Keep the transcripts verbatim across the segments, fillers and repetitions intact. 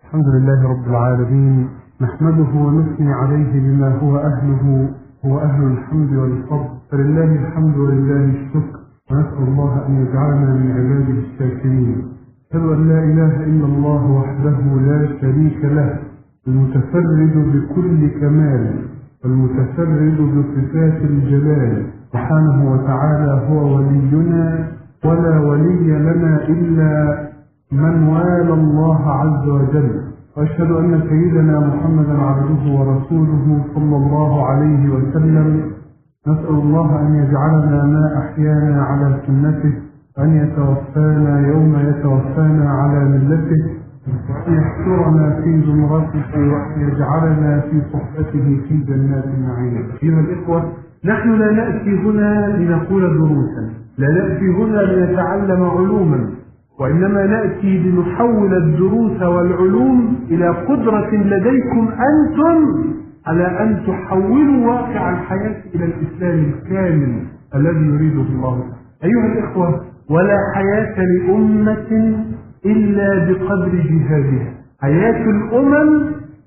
الحمد لله رب العالمين، نحمده ونثني عليه بما هو أهله، هو أهل الحمد والفضل، فلله الحمد ولله الشكر، ونسأل الله أن يجعلنا من عباده الشاكرين. أشهد أن لا إله إلا الله وحده لا شريك له، المتفرد بكل كمال، والمتفرد بصفات الجلال سبحانه وتعالى. هو ولينا ولا ولي لنا إلا من والى الله عز وجل، وأشهد أن سيدنا محمدا عبده ورسوله صلى الله عليه وسلم. نسأل الله أن يجعلنا ما أحيانا على سنته، أن يتوفانا يوم يتوفانا على ملته، وأن يحشرنا في زمرته، وأن يجعلنا في صحبته في جنات النعيم. أيها الإخوة، نحن لا نأتي هنا لنقول دروسا، لا نأتي هنا لنتعلم علوما، وإنما نأتي لنحول الدروس والعلوم إلى قدرة لديكم أنتم على أن تحولوا واقع الحياة إلى الإسلام الكامل الذي يريده الله. أيها الإخوة، ولا حياة لأمة إلا بقدر جهادها. حياة الأمم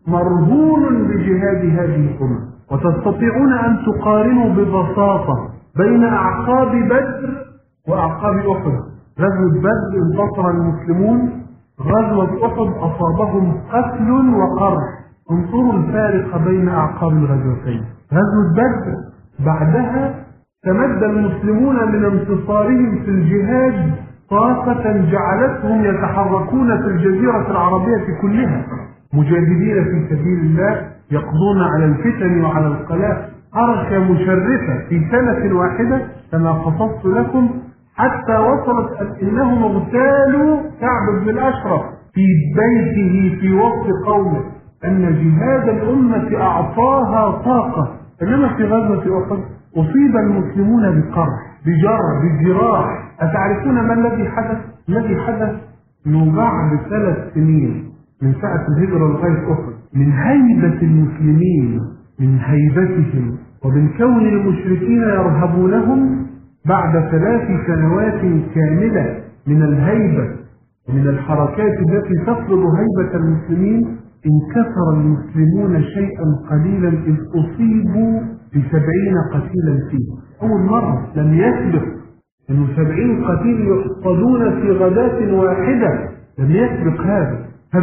مرهون بجهاد هذه الأمم، وتستطيعون أن تقارنوا ببساطة بين أعقاب بدر وأعقاب أحد. غزوة بدر انتصر المسلمون، غزوة أحد أصابهم قتل وقرح. انظروا الفارق بين أعقاب الغزوتين. غزوة بدر بعدها تمد المسلمون من انتصارهم في الجهاد طاقة جعلتهم يتحركون في الجزيرة العربية كلها مجاهدين في سبيل الله، يقضون على الفتن وعلى القلاء. حركة مشرفة في سنة واحدة كما قصصت لكم، حتى وصلت أنهم اغتالوا كعب بن الأشرف في بيته في وسط قومه، أن جهاد الأمة أعطاها طاقة. إنما في غزوة أحد أصيب المسلمون بقرح، بجر، بجراح. أتعرفون ما الذي حدث؟ الذي حدث من بعد ثلاث سنين من ساعة الهجرة لغاية أحد، من هيبة المسلمين، من هيبتهم، ومن كون المشركين يرهبونهم، بعد ثلاث سنوات كاملة من الهيبة ومن الحركات التي تفرض هيبة المسلمين، انكسر المسلمون شيئا قليلا إذ أصيبوا بسبعين قتيلا فيه. أول مرة لم يسبق أنه سبعين قتيل يقتلون في غداة واحدة، لم يسبق هذا.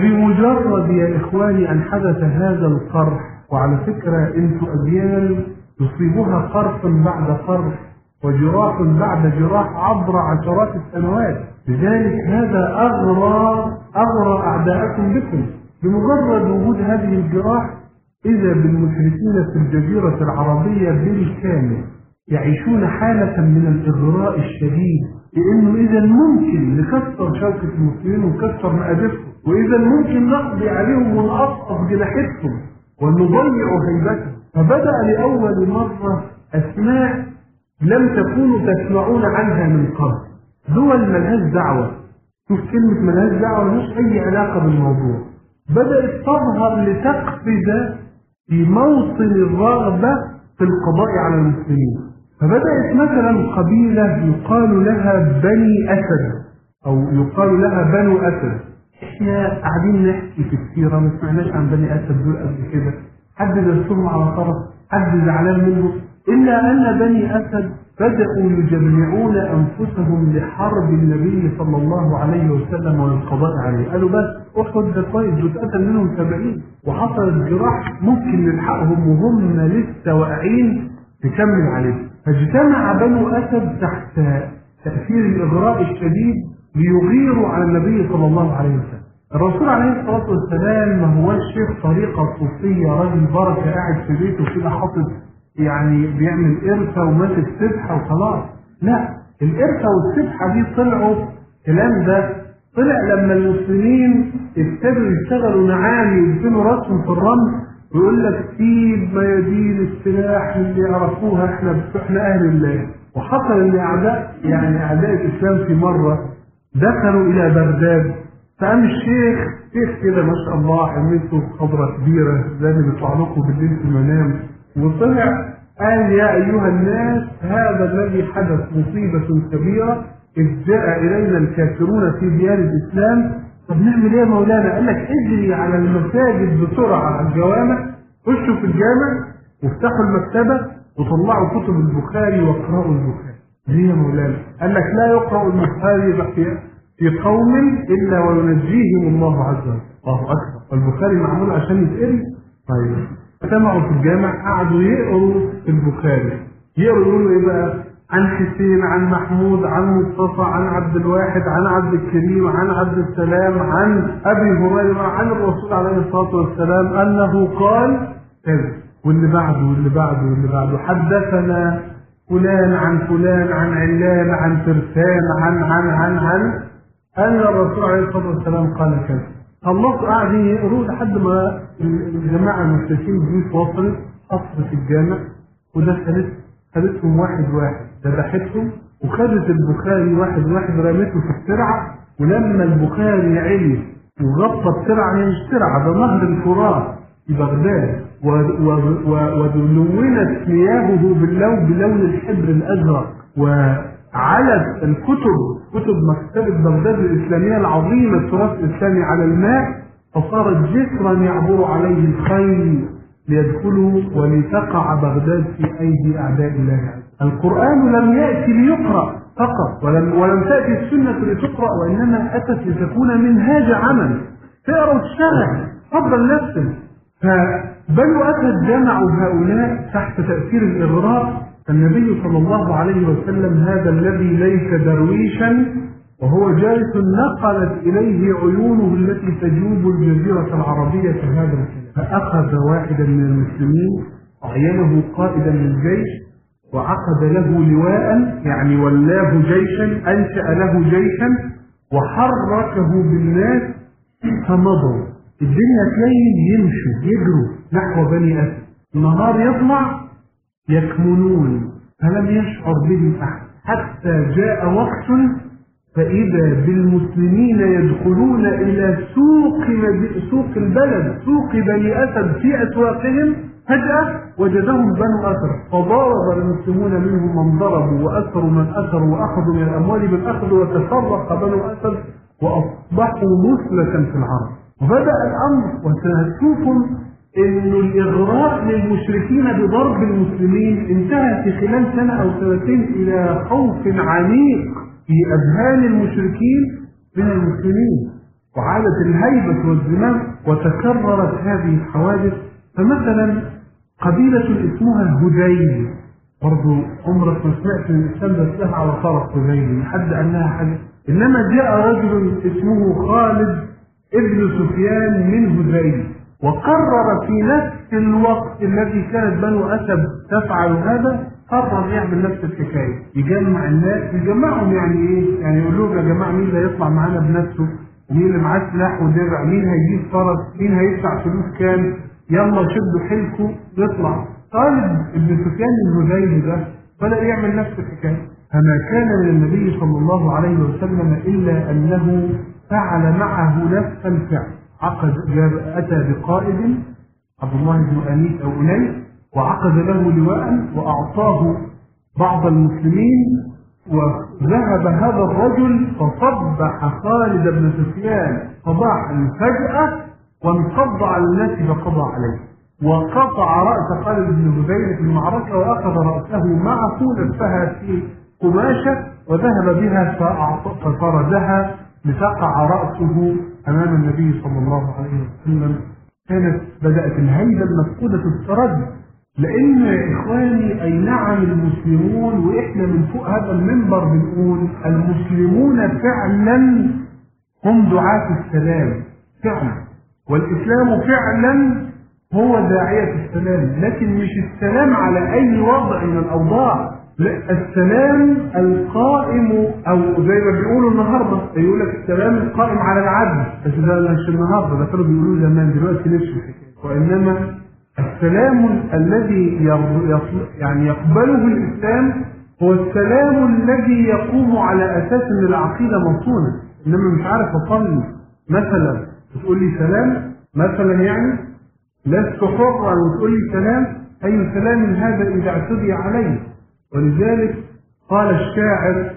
فبمجرد يا إخواني أن حدث هذا القرح، وعلى فكرة أنتم أجيال يصيبها قرح بعد قرح وجراح بعد جراح عبر عشرات السنوات، لذلك هذا أغرى أغرى أعداءكم بكم. بمجرد وجود هذه الجراح إذا بالمشركين في الجزيرة العربية بالكامل يعيشون حالة من الإغراء الشديد، لأنه إذا ممكن نكسر شوكة المسلمين ونكسر مآدبهم، وإذا ممكن نقضي عليهم ونقطف جناحتهم ونضيع هيبتهم. فبدأ لأول مرة أسماء لم تكونوا تسمعون عنها من قبل، دول ملهاش دعوة. شوف كلمة ملهاش دعوة، ملهاش أي علاقة بالموضوع. بدأت تظهر لتقفز في موطن الرغبة في القضاء على المسلمين. فبدأت مثلا قبيلة يقال لها بني أسد، أو يقال لها بنو أسد. احنا قاعدين نحكي في السيرة ما سمعناش عن بني أسد دول قبل كده، حد درسهم على طرف، حد زعلان منه، إلا أن بني أسد بدأوا يجمعون أنفسهم لحرب النبي صلى الله عليه وسلم والقضاء عليه. قالوا بس أحد ده كويس، واتقتل منهم سبعين وحصلت جراح ممكن نلحقهم وهم لسه واقعين تكمل عليه. فاجتمع بنو أسد تحت تأثير الإغراء الشديد ليغيروا على النبي صلى الله عليه وسلم. الرسول عليه الصلاة والسلام ما هو الشيخ طريقة صوفية راجل بركة قاعد في بيته كده حاطط يعني بيعمل قرفة وماسك سبحة وخلاص. لا، القرفة والسبحة دي طلعوا الكلام ده طلع لما المسلمين ابتدوا يشتغلوا نعامي ويدفنوا راسهم في الرمل، ويقول لك سيب ميادين السلاح اللي يعرفوها احنا احنا اهل الله. وحصل ان اعداء يعني اعداء الاسلام في مرة دخلوا الى بغداد، فقام الشيخ شيخ كده ما شاء الله عملته خضرة كبيرة زي اللي بيطلع لكم بالليل في المنام، وطلع قال يا أيها الناس هذا الذي حدث مصيبة كبيرة، إذ جاء إلينا الكافرون في ديار الإسلام طب نعمل ايه يا مولانا؟ قال لك اجري على المساجد بسرعه، على الجوامع، خشوا في الجامع وافتحوا المكتبه وطلعوا كتب البخاري واقرأوا البخاري. ليه يا مولانا؟ قال لك لا يقرأ البخاري في قوم الا وينجيهم الله عز وجل. الله اكبر. والبخاري معمول عشان يتقري. طيب اجتمعوا في الجامع قعدوا يقروا في البخاري، يقروا يقولوا ايه بقى؟ عن حسين، عن محمود، عن مصطفى، عن عبد الواحد، عن عبد الكريم، عن عبد السلام، عن ابي هريره، عن الرسول عليه الصلاه والسلام انه قال كذا، واللي بعده واللي بعده واللي بعده. حدثنا فلان عن فلان عن علان عن ترسان عن عن عن عن ان الرسول عليه الصلاه والسلام قال كذا. خلصوا قاعدين يقروا لحد ما الجماعه المشركين دي وصلت قصر في الجامع، ودخلت خدتهم واحد واحد، ذبحتهم وخدت البخاري واحد واحد رمته في الترعه. ولما البخاري علي وغطى الترعه، هي مش ترعه، ده نهر الفرات في بغداد، ولونت مياهه باللون بلون الحبر الازرق، وعلت الكتب كتب مكتبه بغداد الاسلاميه العظيمه التراث الاسلامي على الماء، فصارت جسرا يعبر عليه الخيل ليدخلوا ولتقع بغداد في ايدي اعداء الله. القران لم ياتي ليقرا فقط، ولم ولم تاتي السنه لتقرا، وانما اتت لتكون منهاج عمل، تقرا وتشتغل فضل نفسك. فبنو اسد جمعوا هؤلاء تحت تاثير الاغراء. فالنبي صلى الله عليه وسلم هذا الذي ليس درويشا وهو جالس نقلت اليه عيونه التي تجوب الجزيره العربيه هذا الكلام، فاخذ واحدا من المسلمين وعينه قائدا للجيش وعقد له لواء، يعني ولاه جيشا، انشا له جيشا وحركه بالناس فمضوا. الدنيا تليل يمشوا يجروا نحو بني اسد، النهار يطلع يكمنون، فلم يشعر بهم احد حتى جاء وقت فاذا بالمسلمين يدخلون الى سوق سوق البلد، سوق بني اسد في اسواقهم، فجاه وجدهم بنو اسد، فضارب المسلمون منهم من ضربوا واسروا من اسروا واخذوا من الاموال بالاخذ، وتفرق بنو اسد واصبحوا مثلة في العرب. وبدأ الأمر، وسنشوفكم أن الإغراء للمشركين بضرب المسلمين انتهى في خلال سنة أو سنتين إلى خوف عميق في أذهان المشركين من المسلمين، وعادت الهيبة والزمام، وتكررت هذه الحوادث. فمثلا قبيلة اسمها هذيل، برضو عمرك ما سمعت من الإسلام بس لها على طرف هذيل لحد أنها حاجة، إنما جاء رجل اسمه خالد ابن سفيان من هذيل، وقرر في نفس الوقت الذي كانت بنو أسد تفعل هذا، قرر يعمل نفس الحكاية، يجمع الناس، يجمعهم يعني إيه؟ يعني يقول لهم يا جماعة مين اللي هيطلع معانا بنفسه؟ ومين اللي معاه سلاح ودرع؟ مين هيجيب فرس؟ مين هيدفع فلوس كام؟ يلا شدوا حيلكم نطلع. خالد ابن سفيان من هذيل ده بدأ يعمل نفس الحكاية. فما كان من النبي صلى الله عليه وسلم إلا أنه فعل معه نفس الفعل، عقد أتى بقائد عبد الله بن أنيس أو أنيس، وعقد له لواء وأعطاه بعض المسلمين، وذهب هذا الرجل فصبح خالد بن سفيان صباحا فجأة وانقض على الناس فقضى عليه، وقطع رأس خالد بن هذيل في المعركة، وأخذ رأسه معه لفها في قماشة وذهب بها ففردها لتقع رأسه أمام النبي صلى الله عليه وسلم. كانت بدأت الهيبة المفقودة تسترد، لأن يا إخواني أي نعم المسلمون، وإحنا من فوق هذا المنبر بنقول المسلمون فعلا هم دعاة السلام فعلا، والإسلام فعلا هو داعية السلام، لكن مش السلام على أي وضع من الأوضاع، لا، السلام القائم، أو زي ما بيقولوا النهارده يقول لك السلام القائم على العدل، بس ده مش النهارده، ده كانوا بيقولوه زمان، دلوقتي ليش الحكايه. وإنما السلام الذي يعني يقبله الإسلام هو السلام الذي يقوم على أساس أن العقيدة مصونة. إنما مش عارف أصلي مثلا وتقول لي سلام مثلا، يعني لست حرا وتقول لي سلام، أي سلام هذا إذا اعتدي عليه؟ ولذلك قال الشاعر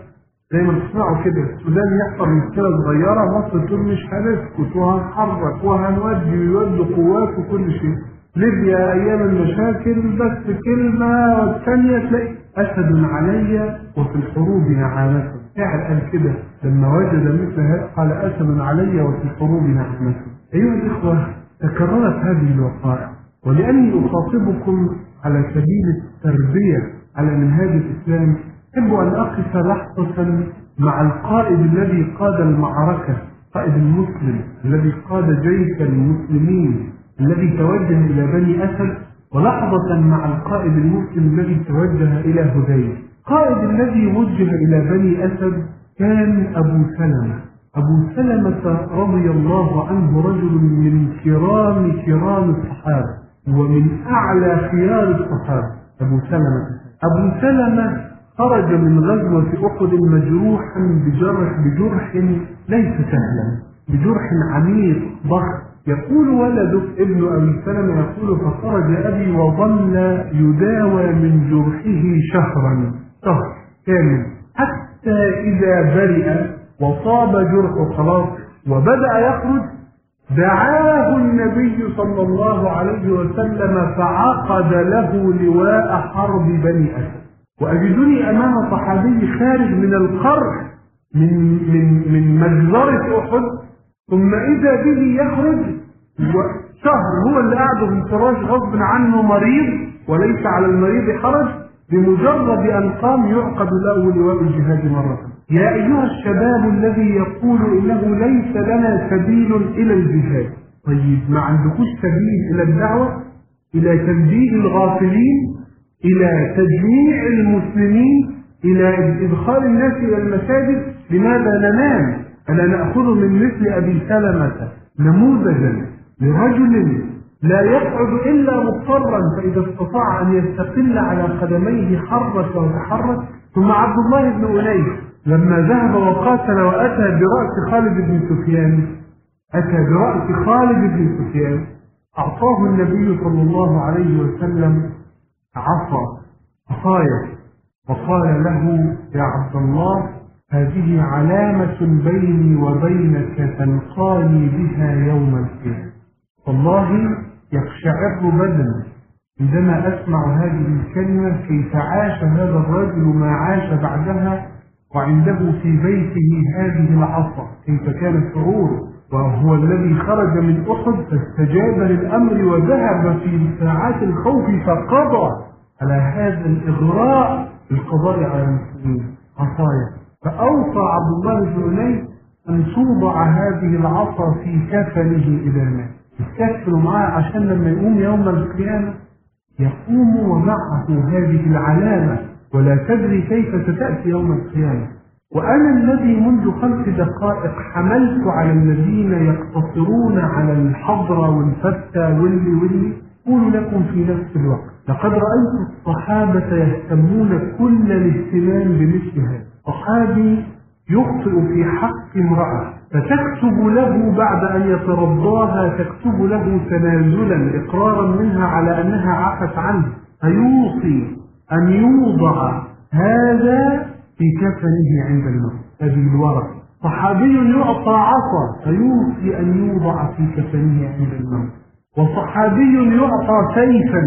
زي ما بتسمعوا كده السودان يحصل مشكله صغيره مصر تقول مش هنسكت وهنحرك وهنودي ويودي قوات وكل شيء. ليبيا ايام المشاكل بس كلمه والثانيه تلاقي اسد علي وفي الحروب نعامه. شاعر قال كده لما وجد مثل هذا قال اسد علي وفي الحروب نعامه. ايها الاخوه تكررت هذه الوقائع، ولاني اخاطبكم على سبيل التربيه على منهاج الاسلام احب ان اقف لحظه مع القائد الذي قاد المعركه، قائد المسلم الذي قاد جيش المسلمين الذي توجه إلى بني أسد، ولحظة مع القائد المسلم الذي توجه إلى هذيل. القائد الذي وجه إلى بني أسد كان أبو سلمة. أبو سلمة رضي الله عنه رجل من كرام كرام الصحابة ومن أعلى خيار الصحابة. أبو سلمة أبو سلمة خرج من غزوة أحد مجروحا بجرح بجرح ليس سهلا، بجرح عميق ضخم. يقول ولده ابن أبي سلمة يقول فخرج أبي وظل يداوى من جرحه شهرا شهر كامل حتى إذا برئ وصاب جرحه خلاص وبدأ يخرج دعاه النبي صلى الله عليه وسلم فعقد له لواء حرب بني أسد. وأجدني أمام صحابي خارج من القرح من من من مجزرة أحد، ثم إذا به يخرج وشهر هو اللي قاعده في الفراش غصب عنه مريض وليس على المريض حرج، بمجرد أن قام يعقد له لواء الجهاد مرة. يا أيها الشباب الذي يقول إنه ليس لنا سبيل إلى الجهاد، طيب ما عندكوش سبيل إلى الدعوة، إلى تنبيه الغافلين، إلى تجميع المسلمين، إلى إدخال الناس إلى المساجد؟ لماذا ننام؟ ألا نأخذ من مثل أبي سلمة نموذجا لرجل لا يقعد إلا مضطرا، فإذا استطاع أن يستقل على قدميه حرك وتحرك. ثم عبد الله بن أنيس لما ذهب وقاتل وأتى برأس خالد بن سفيان أتى برأس خالد بن سفيان أعطاه النبي صلى الله عليه وسلم عصا عصايا وقال له يا عبد الله هذه علامة بيني وبينك تلقاني بها يوم القيامة. والله يقشعر بدني عندما أسمع هذه الكلمة، كيف عاش هذا الرجل ما عاش بعدها وعنده في بيته هذه العصا، كيف كان شعوره، وهو الذي خرج من أحد فاستجاب للأمر وذهب في ساعات الخوف فقضى على هذا الإغراء بالقضاء على المسلمين عصايا. فأوصى عبد الله بن أنيس أن توضع هذه العصا في كفنه إذا مات، يستكفل معاه عشان لما يقوم يوم القيامة يقوم ومعه هذه العلامة، ولا تدري كيف ستأتي يوم القيامة. وأنا الذي منذ خمس دقائق حملت على الذين يقتصرون على الحضرة والفتة واللي واللي أقول لكم في نفس الوقت لقد رأيت الصحابة يهتمون كل الاهتمام بمثل هذا. صحابي يخطئ في حق امرأة فتكتب له بعد أن يترضاها، تكتب له تنازلا إقرارا منها على أنها عفت عنه، فيوصي أن يوضع هذا في كفنه عند الموت. هذه الورقة. صحابي يعطى عصا فيوصي أن يوضع في كفنه عند الموت. وصحابي يعطى سيفا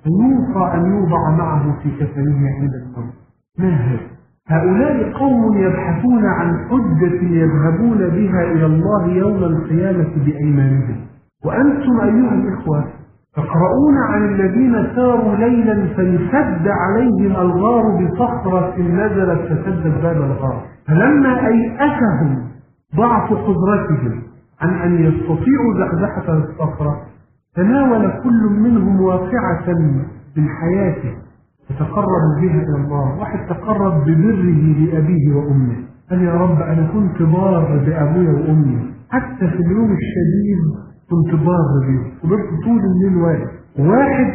فيوصى أن يوضع معه في كفنه عند الموت. ما هذا؟ هؤلاء قوم يبحثون عن حجة يذهبون بها إلى الله يوم القيامة بأيمانهم، وأنتم أيها الإخوة تقرؤون عن الذين ساروا ليلا فانسد عليهم الغار بصخرة نزلت فسدت باب الغار، فلما أيأسهم ضعف قدرتهم عن أن يستطيعوا زحزحة الصخرة تناول كل منهم واقعة من حياته وتقرب بها إلى الله. واحد تقرب ببره لأبيه وأمه، قال يا رب أنا كنت بار بأبويا وأمي، حتى في اليوم الشديد كنت بار به وبرت طول الليل واقف. واحد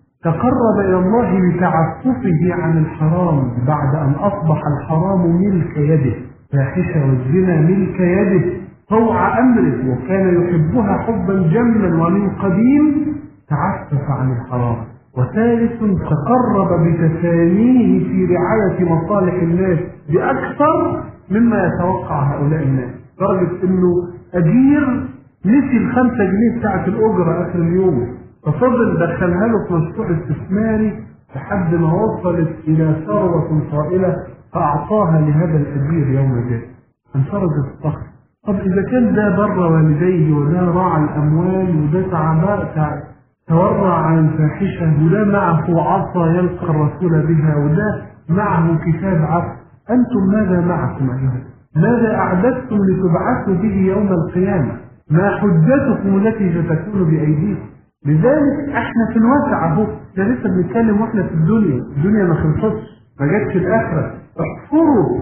تقرب إلى الله لتعففه عن الحرام بعد أن أصبح الحرام ملك يده، فاحشة والزنا ملك يده طوع أمره، وكان يحبها حبا جما ومن قديم تعفف عن الحرام. وثالث تقرب بتفانيه في رعاية مصالح الناس بأكثر مما يتوقع هؤلاء الناس، لدرجة انه اجير نسي الخمسة جنيه بتاعت الاجرة اخر اليوم، ففضل دخلها له في مشروع استثماري لحد ما وصلت الى ثروة طائلة فاعطاها لهذا الاجير يوم جاء. انفرد الصخر. طب اذا كان ده بر والديه وده راعى الاموال وده تعباء تورع عن الفاحشة وده معه عصا يلقى الرسول بها وده معه كتاب عفو، أنتم ماذا معكم أيها؟ ماذا أعددتم لتبعثوا به يوم القيامة؟ ما حجتكم التي ستكون بأيديكم؟ لذلك احنا في الواسع اهو، احنا لسه بنتكلم واحنا في الدنيا، الدنيا ما خلصتش، ما جاتش الآخرة. احفروا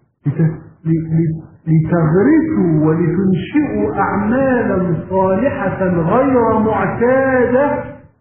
لتغرسوا ولتنشئوا أعمالا صالحة غير معتادة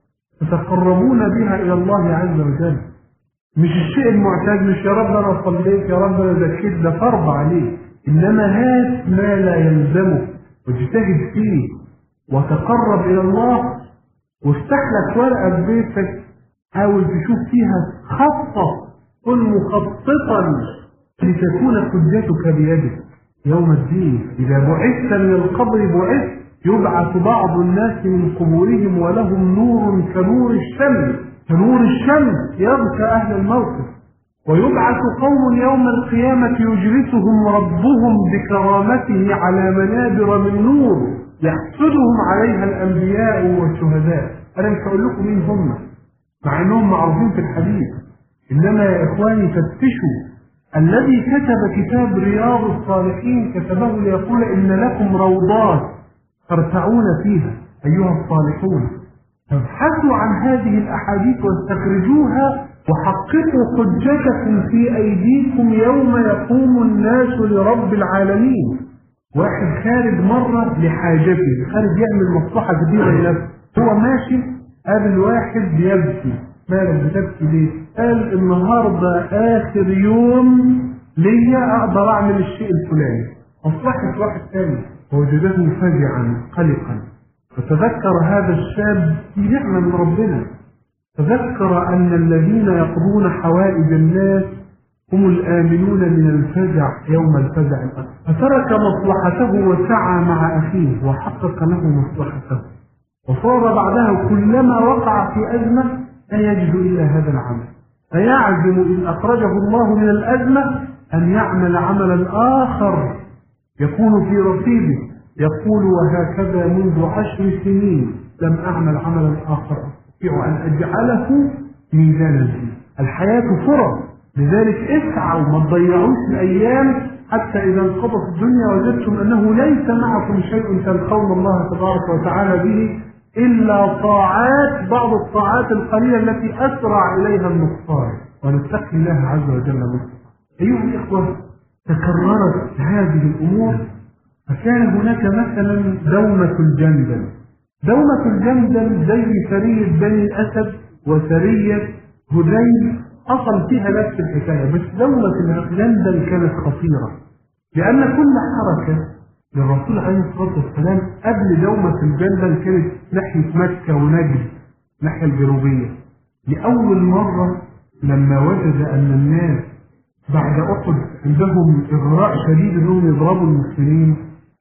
تتقربون بها إلى الله عز وجل. مش الشيء المعتاد، مش يا رب أنا صليت يا رب أنا زكيت، ده فرض عليك، إنما هات ما لا يلزمك واجتهد فيه وتقرب إلى الله، وافتح لك ورقة في بيتك حاول تشوف فيها خطة، كن مخططا لتكون حجتك بيدك يوم الدين. إذا بعثت من القبر بعثت، يبعث بعض الناس من قبورهم ولهم نور كنور الشمس، كنور الشمس يغشى أهل الموقف. ويبعث قوم يوم القيامة يجلسهم ربهم بكرامته على منابر من نور يحسدهم عليها الأنبياء والشهداء. أنا مش هقول لكم مين هم مع أنهم معروفين في الحديث، إنما يا إخواني فتشوا. الذي كتب كتاب رياض الصالحين كتبه ليقول إن لكم روضات ترتعون فيها أيها الصالحون، فابحثوا عن هذه الأحاديث واستخرجوها وحققوا حجتكم في أيديكم يوم يقوم الناس لرب العالمين. واحد خارج مرة لحاجته، خارج يعمل مصلحة كبيرة لنفسه، هو ماشي قابل واحد بيبكي، مالك بتبكي ليه؟ قال النهاردة آخر يوم ليا أقدر أعمل الشيء الفلاني. أصلحت واحد ثاني ووجده فزعا قلقا، فتذكر هذا الشاب في نعمة من ربنا، تذكر أن الذين يقضون حوائج الناس هم الآمنون من الفزع يوم الفزع الأكبر، فترك مصلحته وسعى مع أخيه وحقق له مصلحته، وصار بعدها كلما وقع في أزمة لا يجد إلا هذا العمل، فيعزم إن أخرجه الله من الأزمة أن يعمل عملا آخر يكون في رصيده، يقول وهكذا منذ عشر سنين لم أعمل عملا آخر أستطيع أن أجعله ميزانا فيه. الحياة فرص، لذلك اسعوا ما تضيعوش الأيام حتى إذا انقضت الدنيا وجدتم أنه ليس معكم شيء تلقون الله تبارك وتعالى به إلا طاعات، بعض الطاعات القليلة التي أسرع إليها النصارى، ونتقي الله عز وجل منه. أيها الإخوة، تكررت هذه الأمور، فكان هناك مثلا دومة الجندل. دومة الجندل زي سرية بني أسد وسرية هذيل حصل فيها نفس الحكاية، بس دومة الجندل كانت خطيرة، لأن كل حركة للرسول عليه الصلاة والسلام قبل دومة الجندل كانت ناحية مكة ونجد ناحية الجنوبية. لأول مرة لما وجد أن الناس بعد أحد عندهم إغراء شديد أنهم يضربوا المسلمين،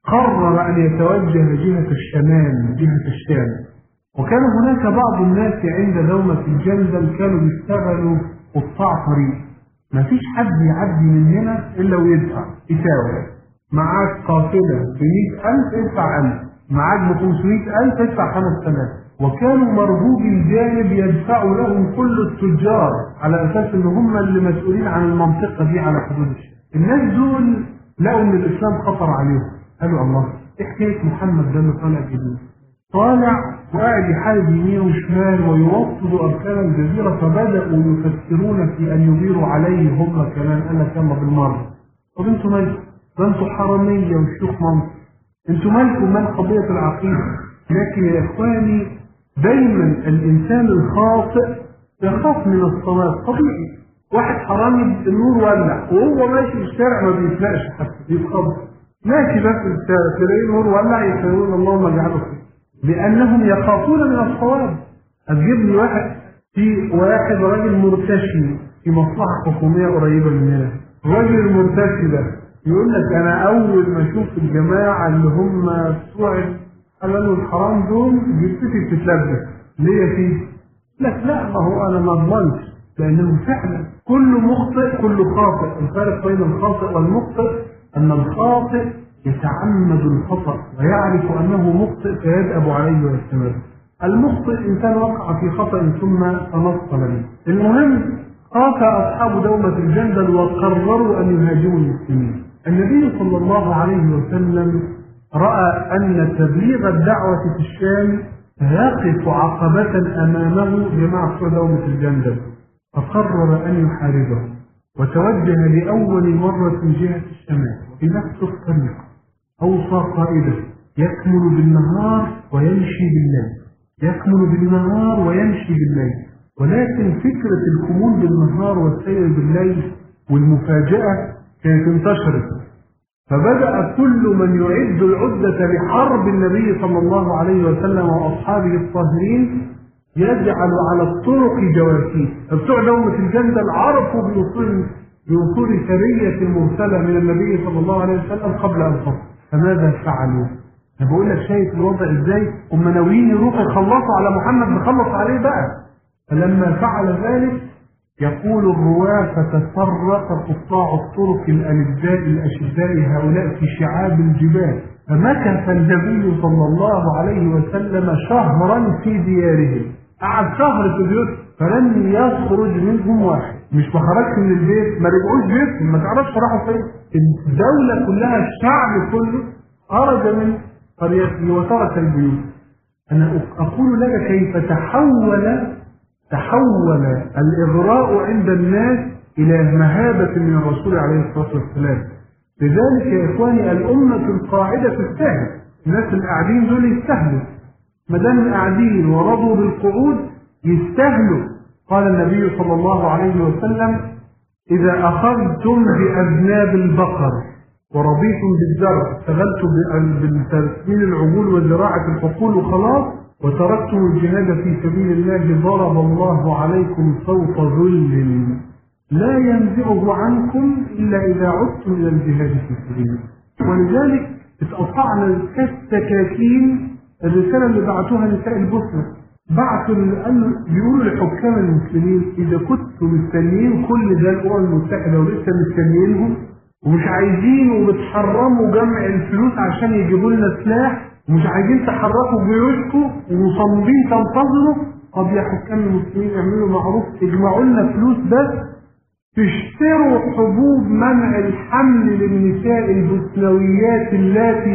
قرر أن يتوجه جهة الشمال جهة الشام. وكان هناك بعض الناس عند دومة الجندل كانوا بيشتغلوا قطاع طريق، ما فيش حد يعدي من هنا إلا ويدفع يساوي، معاك قافلة بمئة ألف ادفع ألف، معاك بخمسمائة ألف ادفع خمس آلاف. وكانوا مرغوب الجانب يدفعوا لهم كل التجار على أساس إن هم اللي مسؤولين عن المنطقة دي على حدود الشام. الناس دول لقوا إن الإسلام خطر عليهم، قالوا الله إيه حكاية محمد ده اللي طالع جديد؟ طالع وقاعد يحارب يمين وشمال ويوطد أركان الجزيرة، فبدأوا يفكرون في أن يغيروا عليه هم كمان. قال لك يلا بالمرة، طب انتوا مالكم؟ ده انتوا حرامية وشيوخ منصب، انتوا مالكم مال قضية العقيدة؟ لكن يا إخواني دايما الإنسان الخاطئ يخاف من الصواب، طبيعي. واحد حرامي النور ولع وهو ماشي في الشارع ما بيفلقش حتى بيتخبط، ماشي بس في الشارع تلاقيه نور ولع يقولون اللهم اجعله خير، لأنهم يخافون من الصواب. هتجيب لي واحد في واحد راجل مرتشي في مصلحة حكومية قريبة مننا، الراجل المرتشي ده يقول لك أنا أول ما أشوف الجماعة اللي هم بتوع الحلال والحرام دول جبتي بتتلبس ليه فيه؟ لك لا، ما هو أنا ما أضمنش، لأنه فعلا كل مخطئ كل خاطئ. الفرق بين الخاطئ والمخطئ أن الخاطئ يتعمد الخطأ ويعرف أنه مخطئ فيذهب عليه ويستمر. المخطئ إنسان وقع في خطأ ثم تنصل به. المهم خاف أصحاب دومة الجندل وقرروا أن يهاجموا المسلمين. النبي صلى الله عليه وسلم رأى أن تبليغ الدعوة في الشام يقف عقبة أمامه جماعة دومة الجندل، فقرر أن يحاربه وتوجه لأول مرة جهة الشمال. في نفس الطريق أوصى قائده يكمل بالنهار ويمشي بالليل، يكمل بالنهار ويمشي بالليل. ولكن فكرة الكمول بالنهار والسير بالليل والمفاجأة كانت انتشرت، فبدأ كل من يعد العدة لحرب النبي صلى الله عليه وسلم وأصحابه الطاهرين يجعل على الطرق جواسيس. بتوع دومة الجندل عرفوا بوصول بوصول سرية مرسلة من النبي صلى الله عليه وسلم قبل أن تصل، فماذا فعلوا؟ أنا بقول لك شايف الوضع إزاي؟ هم ناويين يروحوا يخلصوا على محمد، نخلص عليه بقى. فلما فعل ذلك يقول الرواة فتفرق قطاع الطرق الألباء الأشداء هؤلاء في شعاب الجبال، فمكث النبي صلى الله عليه وسلم شهرا في ديارهم. قعد شهر في بيوت فلم يخرج منهم واحد. مش ما خرجش من البيت، ما رجعوش بيتهم، ما تعرفش راحوا فين. الدولة كلها الشعب كله خرج من قريته وترك البيوت. أنا أقول لك كيف تحول تحول الإغراء عند الناس إلى مهابة من الرسول عليه الصلاة والسلام. لذلك يا إخواني الأمة القاعدة تستاهل، الناس اللي قاعدين دول يستاهلوا، ما دام قاعدين ورضوا بالقعود يستاهلوا. قال النبي صلى الله عليه وسلم إذا أخذتم بأذناب البقر ورضيتم بالزرع، اشتغلتم بتسمين العجول وزراعة الحقول وخلاص، وتركتم الجهاد في سبيل الله، ضرب الله عليكم صوت ذل لا ينزعه عنكم إلا إذا عدتم إلى الجهاد في سبيله. ولذلك اتقطعنا كالسكاكين. الرسالة اللي بعتوها نساء البصرة بعثوا بيقولوا لحكام المسلمين إذا كنتم مستنيين كل ده الأمم المتحدة ولسه مستنيينهم ومش عايزين وبتحرموا جمع الفلوس عشان يجيبوا لنا سلاح ومش عايزين تحركوا جيوشكم ومصممين تنتظروا، طب يا حكام المسلمين اعملوا معروف اجمعوا لنا فلوس بس تشتروا حبوب منع الحمل للنساء البوسنويات اللاتي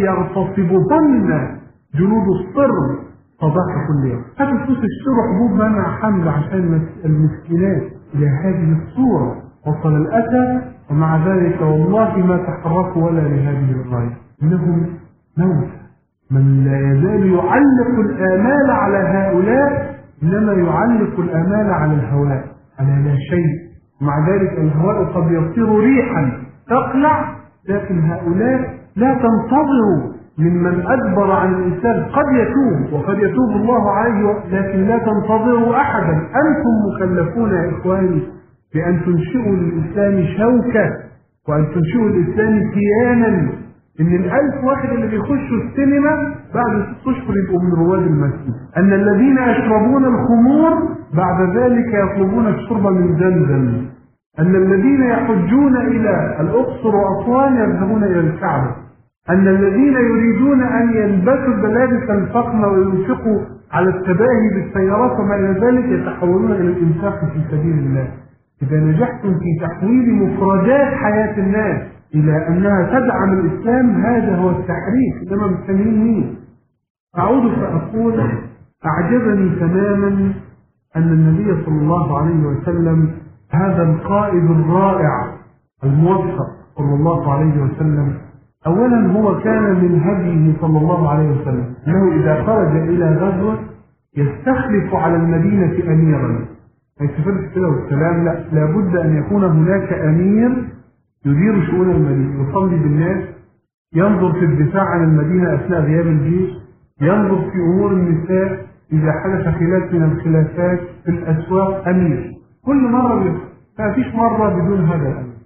يغتصبهن جنود الصرب صباح كل يوم. هاتوا فلوس اشتروا حبوب منع حمل عشان المسكينات. إلى هذه الصورة وصل الأذى، ومع ذلك والله ما تحركوا ولا لهذه الغاية. إنهم موت. من لا يزال يعلق الآمال على هؤلاء إنما يعلق الآمال على الهواء، على لا شيء. مع ذلك الهواء قد يصير ريحا تقلع، لكن هؤلاء لا تنتظروا ممن أدبر عن الإسلام. قد يتوب وقد يتوب الله عليه، لكن لا تنتظروا أحدا. أنتم مكلفون يا إخواني بأن تنشئوا للإسلام شوكة وأن تنشئوا الإسلام كيانا. إن الألف واحد اللي بيخشوا السينما بعد ست أشهر يبقوا من رواد المسجد. أن الذين يشربون الخمور بعد ذلك يطلبون الشرب من زمزم. أن الذين يحجون إلى الأقصر وأسوان يذهبون إلى الكعبة. أن الذين يريدون أن يلبسوا الملابس الفخمة وينفقوا على التباهي بالسيارات وما إلى ذلك يتحولون إلى الإنفاق في سبيل الله. إذا نجحتم في تحويل مفردات حياة الناس إلى أنها تدعم الإسلام هذا هو التحريف. إنما مستنيين مين؟ أعود فأقول أعجبني تماما أن النبي صلى الله عليه وسلم هذا القائد الرائع الموفق صلى الله عليه وسلم، أولا هو كان من هديه صلى الله عليه وسلم أنه إذا خرج إلى غزوة يستخلف على المدينة أميرا. ما يستفدش كده والسلام، لا، لابد أن يكون هناك أمير يدير شؤون المدينة، يصلي بالناس، ينظر في الدفاع عن المدينة أثناء غياب الجيش، ينظر في أمور النساء إذا حدث خلاف من الخلافات في الأسواق. أمير كل مرة بيبقى، ما فيش مرة بدون هذا الأمير.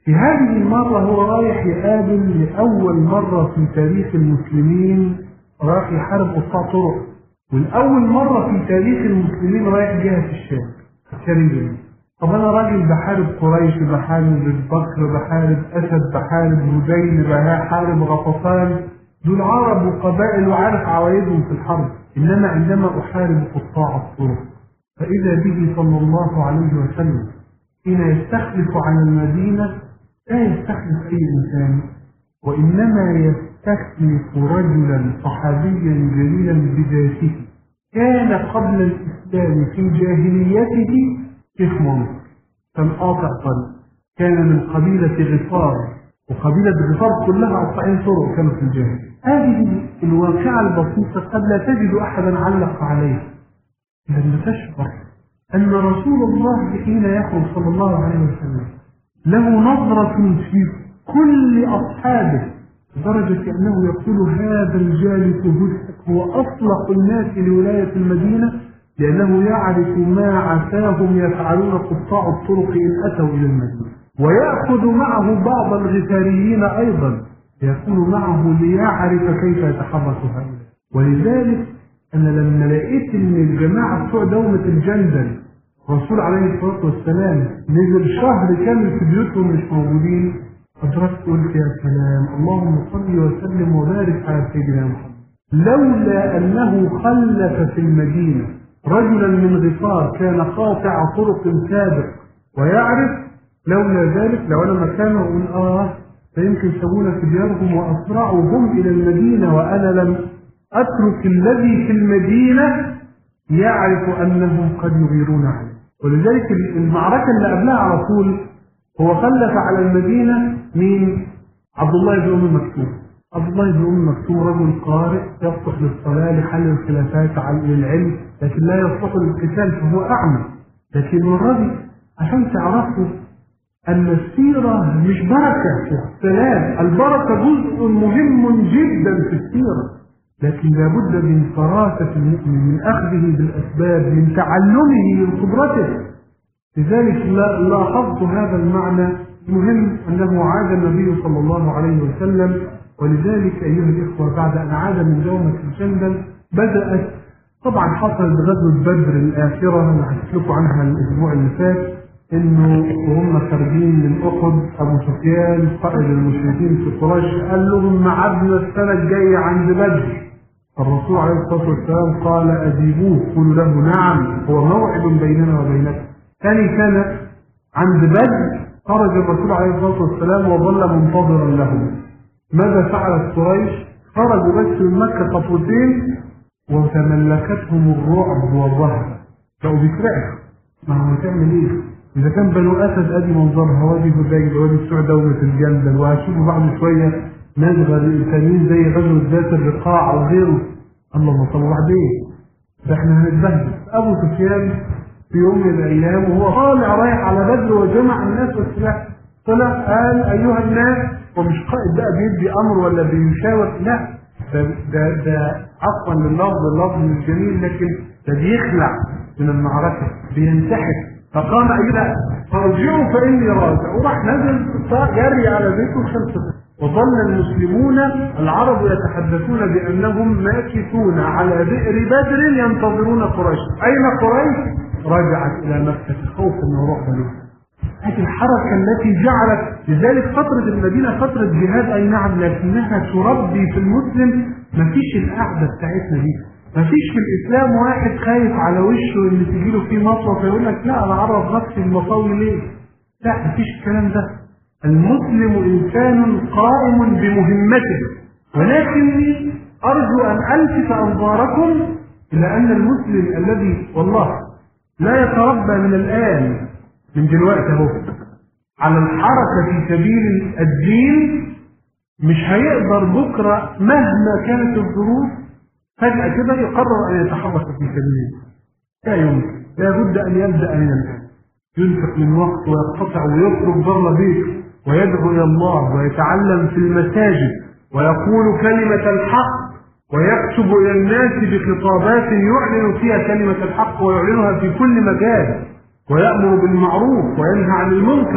في هذه المرة هو رايح يقابل لأول مرة في تاريخ المسلمين رايح يحارب قطاع طرق، والأول مرة في تاريخ المسلمين رايح جهة الشام الشريف. طب أنا راجل بحارب قريش، بحارب بكر، بحارب أسد، بحارب هذيل، بحارب غطفان، دول عرب وقبائل وعارف عوايدهم في الحرب، إنما عندما أحارب قطاع الطرق فإذا به صلى الله عليه وسلم حين يستخلف على المدينة لا يستخلف أي إنسان، وإنما يستخلف رجلا صحابيا جليلا بذاته كان قبل الإسلام في جاهليته شيخ منصر، كان قاطع طريق، كان من قبيلة غفار، وقبيلة غفار كلها قطاعين طرق كانوا في الجاهلية. هذه الواقعة البسيطة قد لا تجد أحدا علق عليه، لأن تشعر أن رسول الله حين يخرج صلى الله عليه وسلم له نظرة في كل أصحابه لدرجة أنه يقول هذا الجالس هو أصلح الناس لولاية المدينة، لأنه يعرف ما عساهم يفعلون قطاع الطرق إن أتوا إلى المدينة، ويأخذ معه بعض الغفاريين أيضا يكون معه ليعرف كيف يتحرك هؤلاء. ولذلك أنا لما لقيت أن الجماعة بتوع دولة الجندل الرسول عليه الصلاة والسلام نزل شهر كامل في بيوتهم مش موجودين، أدركت قلت يا سلام، اللهم صل وسلم وبارك على سيدنا محمد. لولا أنه خلف في المدينة رجلا من غفار كان قاطع طرق سابق ويعرف، لولا ذلك لو أنا مكانه أقول آه فيمكن سوونا في ديارهم وأسرعوا هم إلى المدينة وأنا لم أترك الذي في المدينة يعرف أنهم قد يغيرون عليه. ولذلك المعركة اللي قبلها على طول هو خلف على المدينة مين؟ عبد الله بن أم مكتوم. عبد الله بن أم مكتوم رجل قارئ يصلح للصلاة لحل الخلافات على العلم، لكن لا يصلح للقتال فهو أعمى. لكن المرة دي عشان تعرفوا أن السيرة مش بركة سلام، البركة جزء مهم جدا في السيرة، لكن لابد من فراسة المؤمن، من أخذه بالأسباب، من تعلمه، من خبرته. لذلك لاحظت هذا المعنى. المهم أنه عاد النبي صلى الله عليه وسلم، ولذلك أيها الإخوة بعد أن عاد من دومة الجندل بدأت طبعا حصلت غزوة بدر الآخرة اللي حكيت لكم عنها الأسبوع اللي فات، إنه وهم خارجين من أحد أبو سفيان قائد المشركين في قريش قال لهم معادنا السنة الجاية عند بدر. الرسول عليه الصلاة والسلام قال أجيبوه، قولوا له نعم هو موعد بيننا وبينكم. ثاني سنة عند بدر خرج الرسول عليه الصلاة والسلام وظل منتظرا لهم. ماذا فعلت قريش؟ خرجوا بس من مكة خطوتين وتملكتهم الرعب والرهبة، بقوا بيترعبوا. ما هو هتعمل ايه؟ إذا كان بنو أسد أدي منظرها وادي هديل وادي بتوع دولة الجندل، وهشوفوا بعد شوية ناس الإنسانيين زي غزوة ذات الرقاع وغيره. الله طب وبعدين؟ ده احنا هنتبهدل. أبو سفيان في يوم من الأيام وهو طالع رايح على بدر وجمع الناس والسلاح، طلع قال أيها الناس، ومش قائد بقى بيدي أمر ولا بيشاور، لا ده ده ده عفوا لللفظ اللفظ الجميل، لكن ده بيخلع من المعركة، بينتحر. فقام أيها فارجعوا فإني راجع، وراح نزل يري على بيته خمسة. وظل المسلمون العرب يتحدثون بأنهم ماكثون على بئر بدر ينتظرون قريش. أين قريش؟ رجعت إلى مكة خوفا ورعبا. هذه الحركة التي جعلت لذلك فترة المدينة فترة جهاد أي نعم، لكنها تربي في المسلم. مفيش القعدة بتاعتنا دي، مفيش في الإسلام واحد خايف على وشه اللي تجيله فيه مطوة فيقول لك لا أنا أعرف نفسي المطاوي ليه. لا مفيش الكلام ده. المسلم إنسان قائم بمهمته، ولكني أرجو أن ألفت أنظاركم إلى أن المسلم الذي والله لا يتربى من الآن من دلوقتي اهو على الحركة في سبيل الدين مش هيقدر بكرة مهما كانت الظروف فجأة كده يقرر أن يتحرك في سبيل لا يمكن. لابد أن يبدأ من الآن، ينفق من وقت ويقتطع ويخرج بره بيته ويدعو إلى الله ويتعلم في المساجد ويقول كلمة الحق ويكتب إلى الناس بخطابات يعلن فيها كلمة الحق ويعلنها في كل مكان، ويأمر بالمعروف وينهى عن المنكر.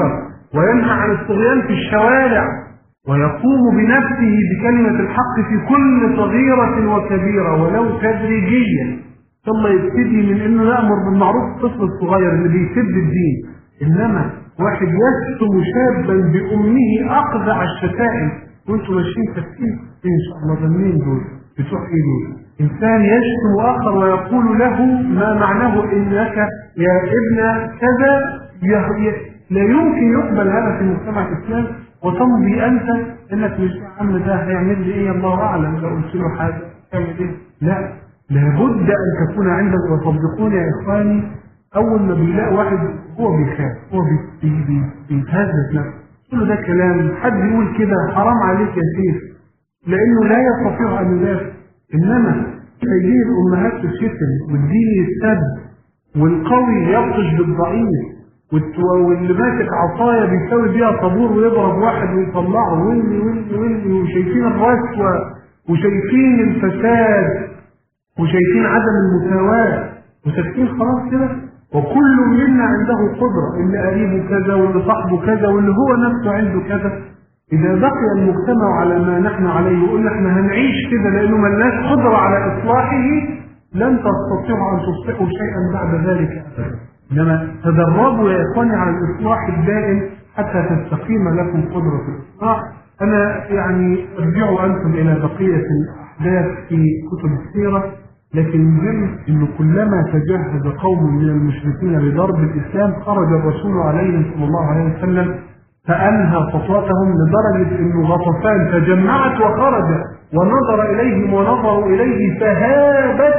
وينهى عن الطغيان في الشوارع، ويقوم بنفسه بكلمة الحق في كل صغيرة وكبيرة ولو تدريجيا، ثم يبتدي من انه يأمر بالمعروف الطفل الصغير اللي بيسد الدين. انما واحد يشتم شابا بأمه أقذع الشتائم وانتم ماشيين فاكرين ان شاء الله ده منين دول؟ بتوع ايه دول؟ انسان يشتم اخر ويقول له ما معناه انك يا ابن كذا، لا يمكن يقبل هذا في المجتمع الاسلامي، وتمضي انت انك مش يا عم ده هيعمل لي ايه الله اعلم لو قلت له حاجه تعمل ايه؟ لا، لابد ان تكون عندك. وصدقوني يا اخواني، اول ما بيلاقي واحد هو بيخاف، هو بيتهزز نفسه، كل ده كلام حد يقول كده حرام عليك يا سيف، لانه لا يستطيع ان يدافع. انما تجيب الامهات تشتم والدين يستد والقوي يبطش بالضعيف واللي ماسك عصايه بيساوي بيها طابور ويضرب واحد ويطلعه واللي واللي واللي وشايفين الرشوه وشايفين الفساد وشايفين عدم المساواه وساكتين خلاص كده. وكل منا عنده قدره، اللي قريبه كذا واللي صاحبه كذا واللي هو نفسه عنده كذا. إذا بقي المجتمع على ما نحن عليه وقلنا احنا هنعيش كده لأنه ملناش قدرة على إصلاحه، لن تستطيعوا أن تصلحوا شيئا بعد ذلك أبدا. إنما تدربوا يا إخواني على الإصلاح الدائم حتى تستقيم لكم قدرة الإصلاح. أنا يعني ارجعوا أنتم إلى بقية الأحداث في كتب السيرة، لكن مهم إنه كلما تجهز قوم من المشركين لضرب الإسلام خرج الرسول عليه صلى الله عليه وسلم فأنهى خطوتهم، لدرجة أن غطفان تجمعت وخرج ونظر إليهم ونظروا إليه فهابت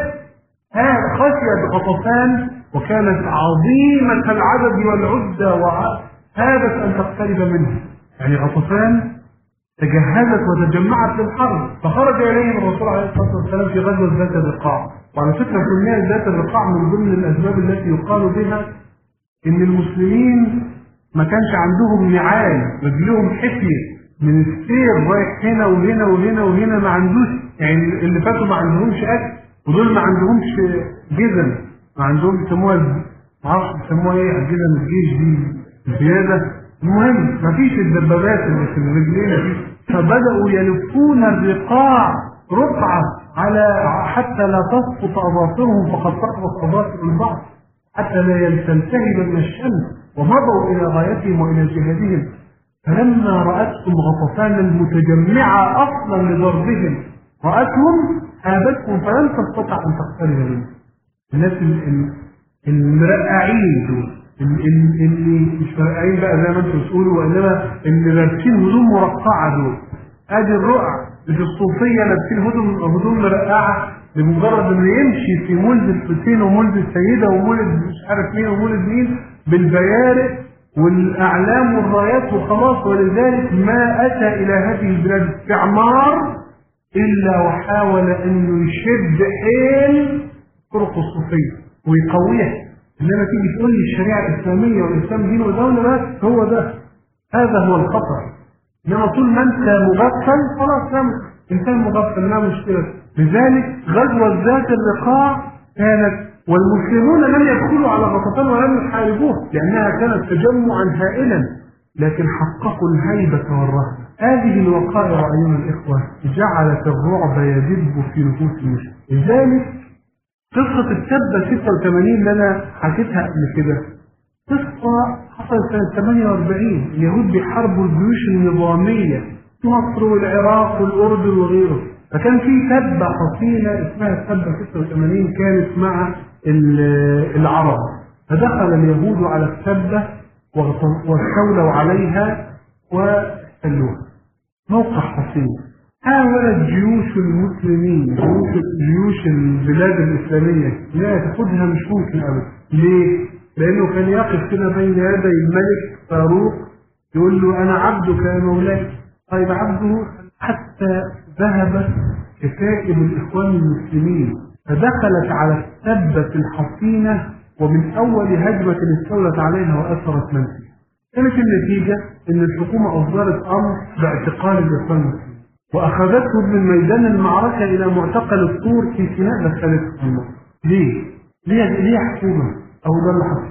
خشيت غطفان، وكانت عظيمة العدد والعدة وهابت أن تقترب منه. يعني غطفان تجهزت وتجمعت للحرب، فخرج إليهم الرسول عليه الصلاة والسلام في غزوة ذات الرقاع. وعلى فكرة سميت ذات الرقاع من ضمن الأسباب التي يقال بها إن المسلمين ما كانش عندهم نعال، رجلهم حفية من السير رايح هنا وهنا وهنا وهنا، ما عندوش يعني اللي فاتوا ما عندهمش اكل، ودول ما عندهمش جزم، ما عندهم بيسموها ما اعرفش بيسموها ايه جزم الجيش دي زياده. المهم ما فيش الدبابات اللي في الرجلين دي، فبداوا يلفون الرقاع رقعه على حتى لا تسقط اظافرهم، فقد سقطت اظافر البعض حتى لا تلتهب من الشمس، ومضوا إلى غايتهم وإلى جهادهم. فلما رأتهم غطفان المتجمعة أصلا لضربهم رأتهم هابتهم فلن تستطع أن تقترب منهم. الناس المرقعين دول اللي مش مرقعين بقى زي ما انتم بتقولوا، وإنما اللي لابسين هدوم مرقعة دول، ادي الرقع مش الصوفية لابسين هدوم هدوم مرقعة لمجرد انه يمشي في مولد الحسين ومولد السيدة ومولد مش عارف مين ومولد مين بالبيارق والاعلام والرايات وخلاص. ولذلك ما اتى الى هذه البلاد استعمار الا وحاول انه يشد حيل طرق الصوفيه ويقويها. انما تيجي تقول لي الشريعه الاسلاميه والاسلام دين ودوله، بس هو ده، هذا هو الخطر. انما طول ما انت مغفل خلاص لا انسان مغفل لا مشكله. لذلك غزوه ذات الرقاع كانت والمسلمون لم يدخلوا على غطفان ولم يحاربوها لأنها كانت تجمعا هائلا، لكن حققوا الهيبة والرهبة. هذه الوقائع أيها الإخوة جعلت الرعب يدب في نفوس المسلمين. لذلك قصة التبة ستة وثمانين اللي أنا حكيتها قبل كده قصة حصلت سنة ثمانية وأربعين، اليهود بيحاربوا الجيوش النظامية في مصر والعراق والأردن وغيره. فكان في تبة حصينة اسمها التبة ستة وثمانين كانت مع العرب، فدخل اليهود على التبة واستولوا عليها واحتلوها. موقع حصين. حاولت جيوش المسلمين جيوش, جيوش البلاد الإسلامية لا تاخدها، مش ممكن أبدا. ليه؟ لأنه كان يقف كده بين يدي الملك فاروق يقول له أنا عبدك يا مولاي. طيب عبده حتى ذهبت كتائب الإخوان المسلمين فدخلت على التبة الحصينة، ومن أول هجمة استولت عليها وأثرت من فيها. كانت النتيجة أن الحكومة أصدرت أمر باعتقال الإخوان المسلمين وأخذتهم من ميدان المعركة إلى معتقل الطور في سيناء دخلتهم. ليه؟ ليه ليه حكومة؟ أو ده اللي حصل.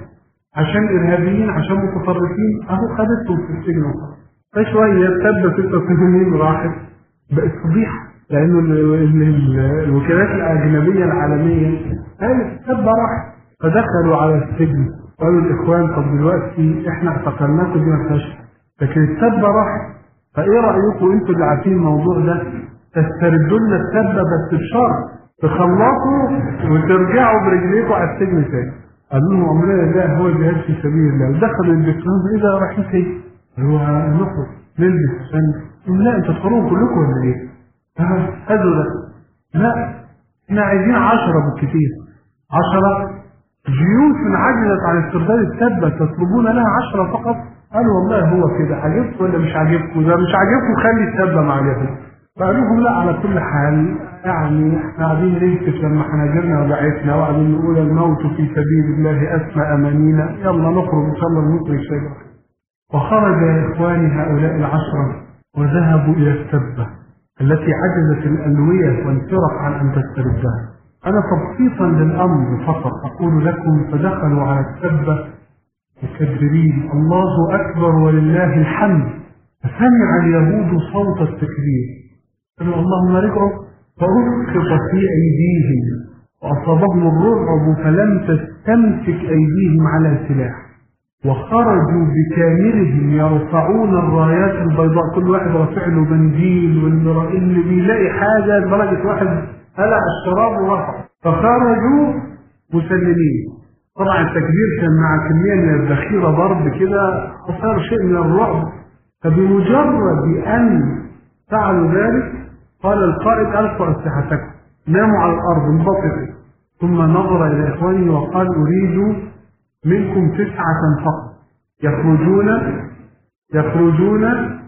عشان إرهابيين عشان متطرفين، أهو خدتهم في السجن وخلاص. فشوية تبة ستة وثمانين راحت بقت فضيحة، لأنه الوكالات الأجنبية العالمية قالت التبة راحت، فدخلوا على السجن قالوا الإخوان طب دلوقتي إحنا اعتقلناكم دي ما فيهاش، لكن التبة راحت، فإيه رأيكم أنتوا اللي عارفين الموضوع ده تستردوا لنا التبة بس بشرط تخلصوا وترجعوا برجليكم على السجن تاني. قالوا لهم أمرنا ده هو الجهاد في سبيل الله، ودخلوا الدكتور إيه ده رايحين فين؟ هو نخرج نلبس عشان لا انتوا تخرجوا كلكم ولا ايه؟ ها هذا ده لا احنا عايزين عشرة بالكثير، عشرة جيوش من عجلت عن استرداد التبة تطلبون لها عشرة فقط. قالوا والله هو كده عجبكم ولا مش عجبكم؟ ده مش عجبكم خلي التبة مع اليهود. فقالوا لهم لا على كل حال يعني احنا قاعدين نكتب لما حناجرنا وبعتنا وقاعدين نقول الموت في سبيل الله اسمى امانينا، يلا نخرج ان شاء الله نخرج شيء. وخرج يا إخواني هؤلاء العشرة وذهبوا إلى التبة التي عجزت الألوية وانصرف عن أن تستردها. أنا تبسيطا للأمر فقط أقول لكم فدخلوا على التبة مكبرين الله أكبر ولله الحمد، فسمع اليهود صوت التكبير قالوا اللهم رجعوا، فأسقط في أيديهم وأصابهم الرعب فلم تستمسك أيديهم على سلاح، وخرجوا بكاملهم يرفعون الرايات البيضاء، كل واحد رافع له بنديل، واللي بيلاقي حاجه لدرجه واحد قلع الشراب ورفع، فخرجوا مسلمين. طبعا التكبير كان مع كميه من الذخيره ضرب كده وصار شيء من الرعب، فبمجرد ان فعلوا ذلك قال القائد القوا اسلحتكم، ناموا على الارض انبسطوا، ثم نظر الى اخوانه وقال اريد منكم تسعة فقط يخرجون يخرجون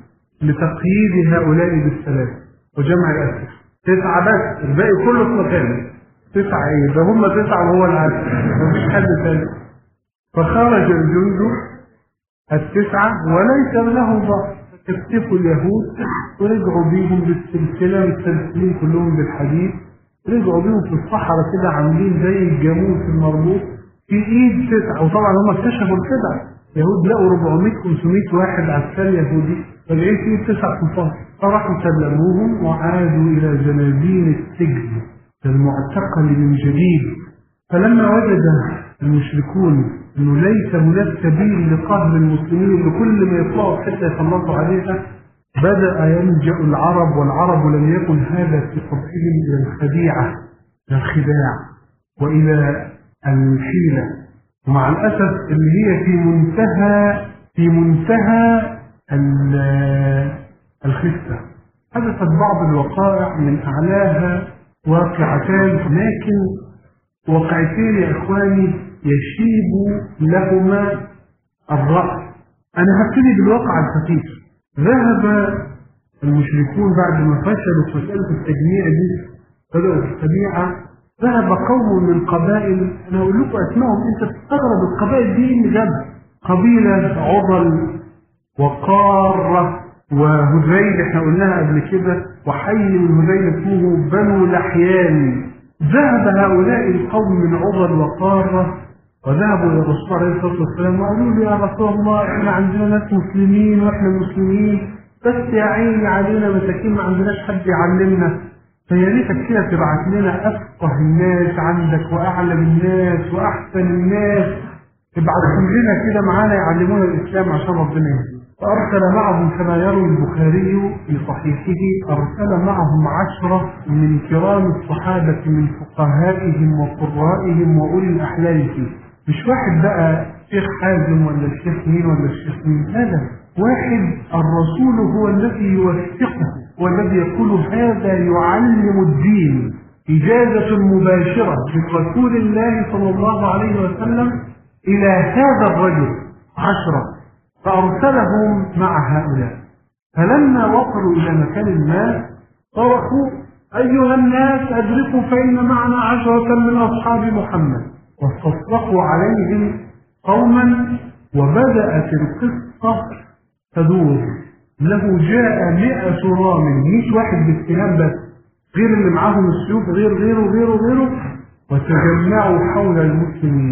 لتقييد هؤلاء بالسلام وجمع الأسر، تسعة بس، الباقي كله في مكانه. تسعة ايه؟ ده هم تسعة وهو العدد مفيش حد ثاني. فخرج الجند التسعة وليس له ضعف، اكتفوا اليهود ورجعوا بيهم بالسلسلة متسلسلين كلهم بالحديد، رجعوا بيهم في الصحراء كده عاملين زي الجاموس المربوط في ايد تسعة. وطبعا هم اكتشفوا الخدعة، يهود لقوا أربعمائة خمسمائة واحد عسكري يهودي راجعين في ايد تسع تنفار، فراحوا سلموهم وعادوا الى جنازين السجن المعتقل من جديد. فلما وجد المشركون انه ليس هناك سبيل لقهر المسلمين لكل ما يطلعوا حتى يخلصوا عليها، بدأ يلجأ العرب، والعرب لم يكن هذا في طبعهم الى الخديعة الى الخداع والى الحيلة، ومع الأسف اللي هي في منتهى في منتهى الخسة. حدثت بعض الوقائع من أعلاها واقعتان، لكن واقعتين يا إخواني يشيب لهما الرأس. أنا هبتدي بالواقع الخفيف. ذهب المشركون بعد ما فشلوا في مسألة التجميع دي، بدأوا في التجميع، ذهب قوم من قبائل، أنا أقول لكم أسمائهم أنت تستغرب القبائل دي اللي جابها، قبيلة عضل وقارة وهذيل احنا قلناها قبل كده، وحي من هذيل اسمه بنو لحيان. ذهب هؤلاء القوم من عضل وقارة وذهبوا الى الرسول عليه الصلاه والسلام وقالوا له يا رسول الله احنا عندنا ناس مسلمين واحنا مسلمين، بس يا عيني علينا مساكين ما عندناش حد يعلمنا، فيا ريتك كده تبعت لنا افقه الناس عندك واعلم الناس واحسن الناس، ابعتهم لنا كده معانا يعلمونا الاسلام عشان ربنا يهدينا. فارسل معهم كما يروي البخاري في صحيحه، ارسل معهم عشره من كرام الصحابه من فقهائهم وقرائهم واولي الاحلام فيه. مش واحد بقى شيخ حازم ولا الشيخ مين ولا الشيخ مين، هذا واحد الرسول هو الذي يوثقه والذي يقول هذا يعلم الدين، إجازة مباشرة من رسول الله صلى الله عليه وسلم إلى هذا الرجل عشرة، فأرسلهم مع هؤلاء. فلما وصلوا إلى مكان ما صرخوا أيها الناس أدركوا فإن معنا عشرة من أصحاب محمد، واستصرخوا عليهم قوما، وبدأت القصة تدور. له جاء مئة رامل، مئة واحد بالسهام بس، غير اللي معاهم السيوف، غير غيره غيره غيره، وتجمعوا حول المسلمين.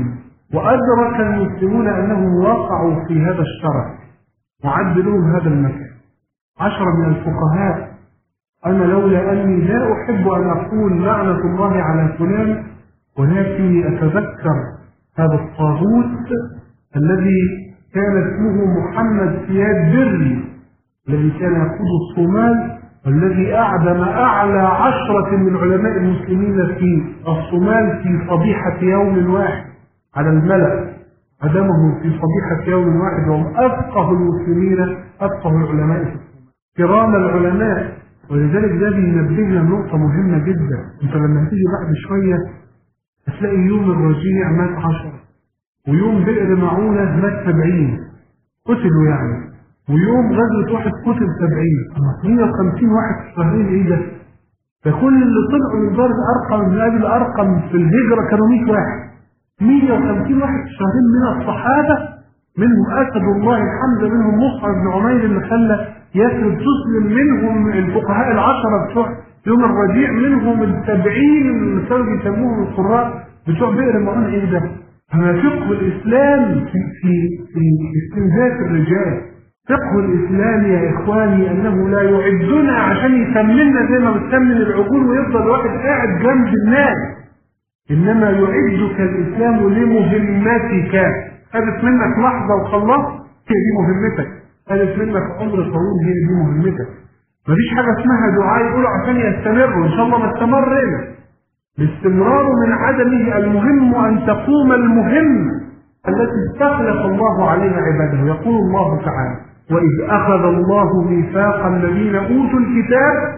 وأدرك المسلمون أنهم وقعوا في هذا الشرف وعد لهم هذا المكان. عشرة من الفقهاء: أنا لولا أني لا أحب أن أقول لعنة الله على فلان، ولكني أتذكر هذا الطاغوت الذي كان اسمه محمد سياد بري، الذي كان يقود الصومال، والذي أعدم أعلى عشرة من علماء المسلمين في الصومال في صبيحة يوم واحد على الملأ، عدمه في صبيحة يوم واحد، وهم أفقه المسلمين أفقه العلماء في الصومال، كرام العلماء. ولذلك ده بينبهنا نقطة مهمة جدا. انت لما تيجي بعد شوية هتلاقي يوم الرجيع مات عشرة، ويوم بئر معونة مات سبعين قتلوا يعني، ويوم غزوة واحد قتل سبعين، مية وخمسين واحد في شهرين. ايه ده؟ ده كل اللي طلعوا من دار الأرقم من أجل الأرقم في الهجرة كانوا مية واحد، مية وخمسين واحد في شهرين من الصحابة، منهم أسد الله الحمد، منهم مصعب بن عمير اللي خلى يثرب تسلم، منهم الفقهاء العشرة بتوع يوم الرجيع، منهم السبعين اللي كانوا بيسموهم القراء بتوع بئر معونة. ايه ده؟ فما فقه الإسلام في في في استنزاف الرجال. فقه الإسلام يا إخواني أنه لا يعدنا عشان يسمننا زي ما بتسمن العقول ويفضل واحد قاعد جنب الناس، إنما يعدك الإسلام لمهمتك. خدت منك لحظة وخلصت، هي دي مهمتك. خدت منك عمر طويل، هي دي مهمتك. مفيش حاجة اسمها دعاء يقولوا عشان يستمروا، إن شاء الله ما استمرنا. الاستمرار من عدمه، المهم أن تقوم المهمة التي استخلف الله عليها عباده. يقول الله تعالى: وإذ أخذ الله ميثاق الذين أوتوا الكتاب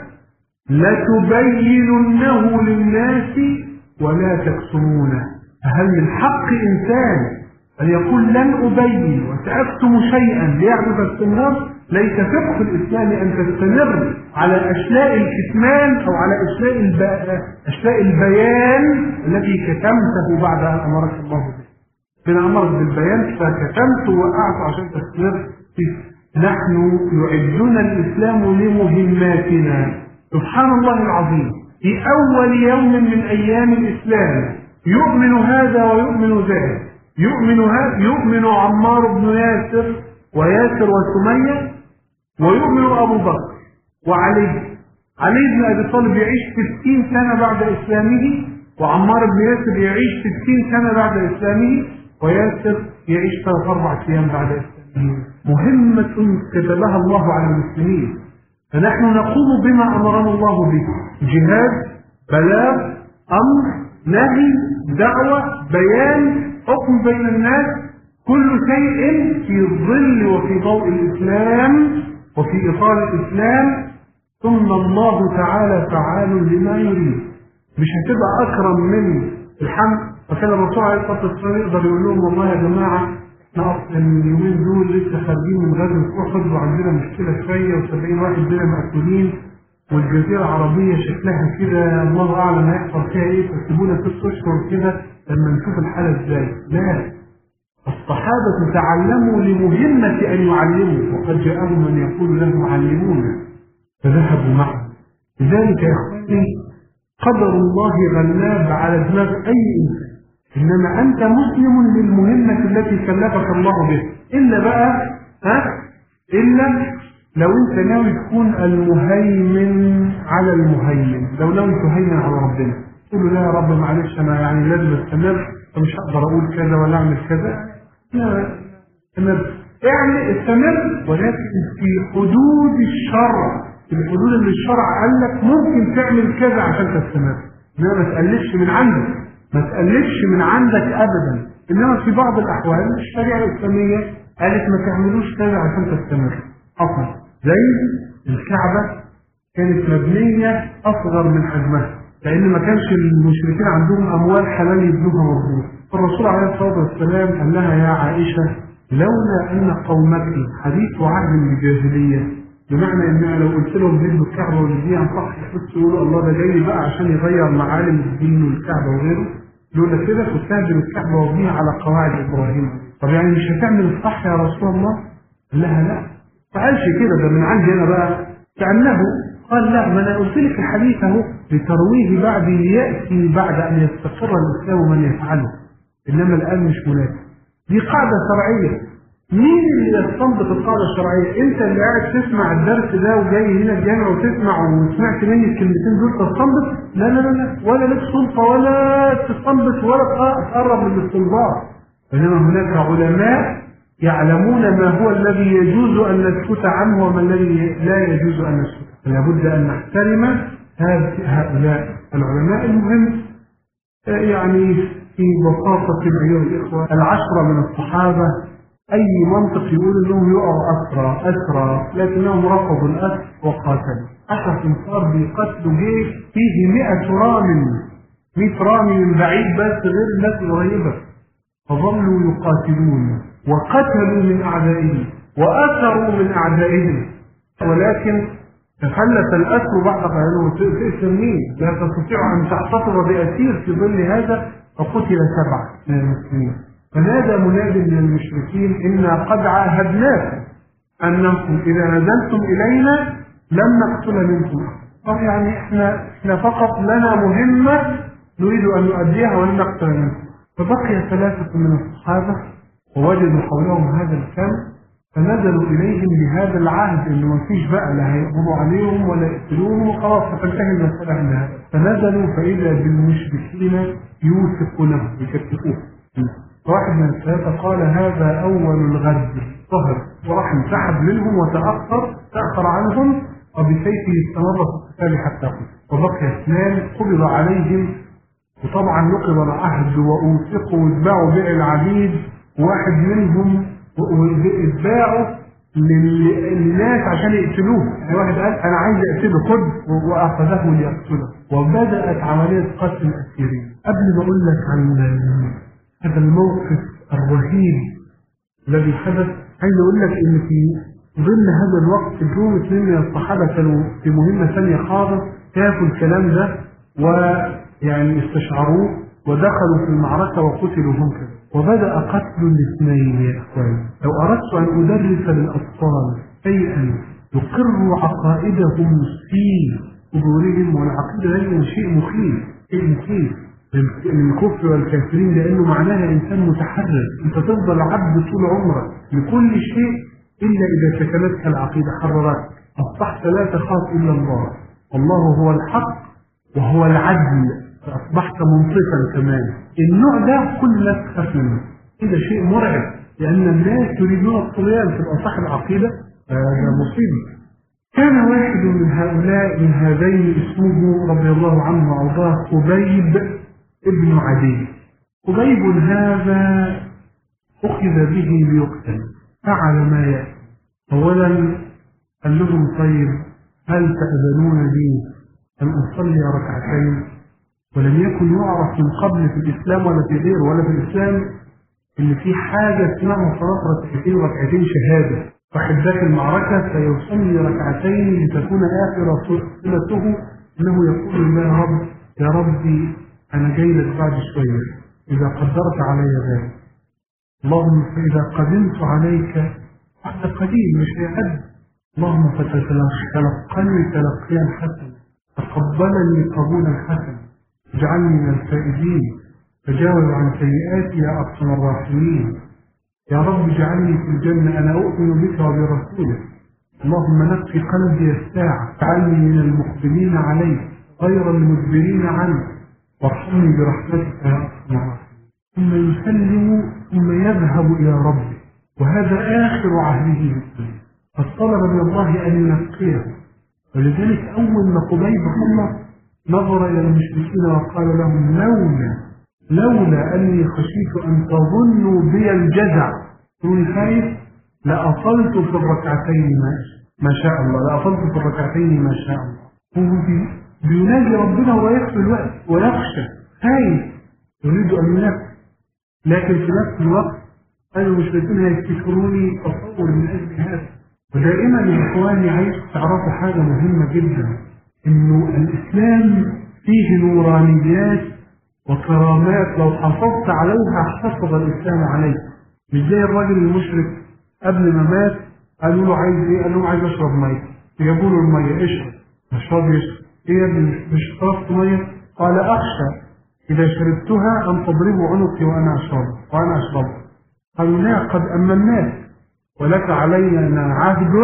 لتبيننه للناس ولا تكتمونه. هل من حق إنسان أن يقول لن أبين وسأكتم شيئا ليعرف استمرار؟ ليس فقه الإسلام أن تستمر على أشلاء الكتمان أو على أشلاء, الب... أشلاء البيان التي كتمته بعد أن أمرك الله به. بن أمرك بالبيان فكتمت ووقعت عشان تستمر فيه. نحن يعدنا الإسلام لمهماتنا. سبحان الله العظيم، في أول يوم من أيام الإسلام يؤمن هذا ويؤمن ذاك، يؤمن هذا يؤمن عمار بن ياسر وياسر وسمية، ويؤمن أبو بكر وعلي. علي بن أبي طالب يعيش ستين سنة بعد إسلامه، وعمار بن ياسر يعيش ستين سنة بعد إسلامه، وياسر يعيش ثلاث أربع أيام بعد إسلامه. مهمة كتبها الله على المسلمين، فنحن نقوم بما أمرنا الله به: جهاد، بلاغ، أمر، نهي، دعوة، بيان، حكم بين الناس، كل شيء في ظل وفي ضوء الإسلام وفي إطار الإسلام. ثم الله تعالى فعال لما يريد. مش هتبقى أكرم من الحمد. فكان الرسول عليه الصلاة والسلام يقدر يقول لهم: والله يا جماعة احنا أصلا اليومين دول لسه خارجين من غزوة أحد وعندنا مشكلة شوية وسبعين واحد بينا مقتولين، والجزيرة العربية شكلها كده الله أعلم هيحصل فيها إيه، فسيبونا ست أشهر كده لما نشوف الحالة إزاي. لا، الصحابة تعلموا لمهمة أن يعلموا، وقد جاءهم من يقول لهم علمونا فذهبوا معه. لذلك يا إخواني قدر الله غلاب على دماغ أي إنسان، إنما أنت مسلم للمهمة التي كلفك الله بها. إلا بقى ها إلا لو أنت ناوي تكون المهيمن على المهيمن، لو ناوي تهيمن على ربنا تقول له: لا يا رب معلش أنا يعني لازم أستمر، فمش هقدر أقول كذا ولا أعمل كذا. لا، استمر، يعني استمر، ولكن في حدود الشرع، في الحدود اللي الشرع قال لك ممكن تعمل كذا عشان تستمر. إنما ما تقللش من عندك، ما تقللش من عندك أبدا. إنما في بعض الأحوال الشريعة الإسلامية قالت ما تعملوش كذا عشان تستمر. حصل زي الكعبة كانت مبنية أصغر من حجمها، لأن ما كانش المشركين عندهم أموال حلال يبنوها مظبوط. فالرسول عليه الصلاة والسلام قال لها: يا عائشة لولا أن قومك حديث عهد بالجاهلية، بمعنى إن لو قلت لهم بيبنوا الكعبة والدين صح يحسوا يقولوا الله ده جاي بقى عشان يغير معالم الدين والكعبة وغيره، لولا كده كنت هدم الكعبة وابنيها على قواعد إبراهيم. طب يعني مش هتعمل الصح يا رسول الله؟ قال لها: لا، ما قالش كده، ده من عندي أنا بقى. كأنه قال: لا، ما أنا قلت لك الحديث أهو لترويه بعد يأتي بعد أن يستقر الإسلام من يفعله. إنما الآن مش مناسب. دي قاعدة شرعية. مين اللي يستنبط القاعدة الشرعية؟ أنت اللي قاعد تسمع الدرس ده وجاي هنا الجامع وتسمع وسمعت مني الكلمتين دول تستنبط؟ لا لا لا لا، ولا لك سلطة ولا تستنبط ولا تقرب من الاستنباط. إنما هناك علماء يعلمون ما هو الذي يجوز أن نسكت عنه وما الذي لا يجوز أن نسكت. فلا بد أن نحترم هؤلاء العلماء. المهم يعني في بساطة أيها الإخوة، العشرة من الصحابة أي منطق يقول أنهم يقعوا أسرى أسرى لكنهم رفضوا الأسر وقاتلوا. عشرة انصار بيقتلوا جيش فيه مئة رامي، مئة رامي من بعيد بس غير الناس القريبة، فظلوا يقاتلون وقتلوا من أعدائهم وأسروا من أعدائهم، ولكن تفلت الأسر بعد قالوا تأسر مين؟ لا تستطيع أن تحتفظ بأسير في ظل هذا، فقتل سبعة من المسلمين. فنادى مناد من المشركين إنا قد عاهدناكم أنكم إذا نزلتم إلينا لم نقتل منكم. طب يعني إحنا, إحنا فقط لنا مهمة نريد أن نؤديها ولن نقتل منكم. فبقي ثلاثة من الصحابة ووجدوا حولهم هذا الكم، فنزلوا إليهم بهذا العهد إنه ما فيش بقى لا هيقبضوا عليهم ولا يقتلوهم وخلاص فتنتهي المسألة من هذا. فنزلوا فإذا بالمشركين يوثقونه يكتفوه. واحد من الثلاثة قال هذا أول الغد ظهر، وراح انسحب منهم وتأخر تأخر عنهم وبسيفه استمر في القتال حتى قتل. وبقي اثنان قبض عليهم، وطبعا نقض العهد وأوثقوا واتباعوا بيع العبيد. واحد منهم اتباعوا للناس عشان يقتلوه، يعني واحد قال أنا عايز أقتله خد وأخذه ليقتله. وبدأت عملية قتل الأسيرين. قبل ما أقول لك عن هذا الموقف الرهيب الذي حدث، عايز أقول لك إن في ظل هذا الوقت اليوم اثنين من الصحابة كانوا في مهمة ثانية خالص، شافوا الكلام ده ويعني استشعروه ودخلوا في المعركة وقتلوا هم كده. وبدأ قتل الاثنين يا إخواني. لو أردت أن أدرس للأطفال شيئا يقر عقائدهم في قبورهم، والعقيدة هي شيء مخيف، شيء مخيف للكفر والكافرين، لأنه معناها إنسان متحرر. أنت تفضل عبد طول عمرك لكل شيء إلا إذا شكلتك العقيدة حررت، أصبحت لا تخاف إلا الله، والله هو الحق وهو العدل، فأصبحت منصفا كمان. النوع ده كل الناس تخاف منه. هذا شيء مرعب، لأن الناس يريدون الطغيان في الأصح العقيدة، هذا مصيبة. كان واحد من هؤلاء من هذين اسمه رضي الله عنه وأرضاه خبيب ابن عدي. خبيب هذا أخذ به ليقتل، فعل ما يأتي. أولا قال لهم طيب هل تأذنون لي أن أصلي ركعتين؟ ولم يكن يعرف من قبل في الإسلام ولا في غيره ولا في الإسلام إن في حاجة اسمها صلاة ركعتين وركعتين شهادة. واحد ذاك المعركة سيصلي ركعتين لتكون آخر صلته أنه يقول يا رب يا ربي أنا جاي لك بعد شوية إذا قدرت علي ذلك، اللهم فإذا قدمت عليك بعد قليل مش هيعد، اللهم فتتلقني تلقيا حسنا، تقبلني قبولا حسنا، اجعلني من الفائزين، تجاوز عن سيئاتي يا أرحم الراحمين، يا رب اجعلني في الجنة أنا أؤمن بك وبرسولك، اللهم نقي قلبي الساعة، اجعلني من المقبلين عليك غير المدبرين عنك، وارحمني برحمتك يا أرحم الراحمين. ثم يسلم ثم يذهب إلى ربه، وهذا آخر عهده بالدنيا، فالطلب من الله أن ينقيه. ولذلك أول ما خبيب خلص نظر إلى المشركين وقال لهم لولا لولا أني خشيت أن تظنوا بي الجزع، تقول خايف لأصلت في الركعتين ما شاء الله، لأصلت في الركعتين ما شاء الله. هو بيناجي ربنا ويخفي الوقت ويخشى، خايف يريد أن ينفذ، لكن في نفس الوقت قالوا المشركين هيفتكروني تصور من أجل هذا. ودائما يا إخواني عايز تعرفوا حاجة مهمة جدا، إنه الإسلام فيه نورانيات وكرامات لو حافظت عليها حفظ الإسلام عليك. مش زي الراجل المشرك قبل ما مات قالوا له عايز إيه؟ قال لهم عايز أشرب مية، جابوا له المية اشرب، مش راضي يشرب. إيه يا ابني مش شربت مية؟ قال أخشى إذا شربتها أن تضربوا عنقي وأنا أشرب وأنا أشرب. قالوا لا، قد أمناك ولك علينا عهد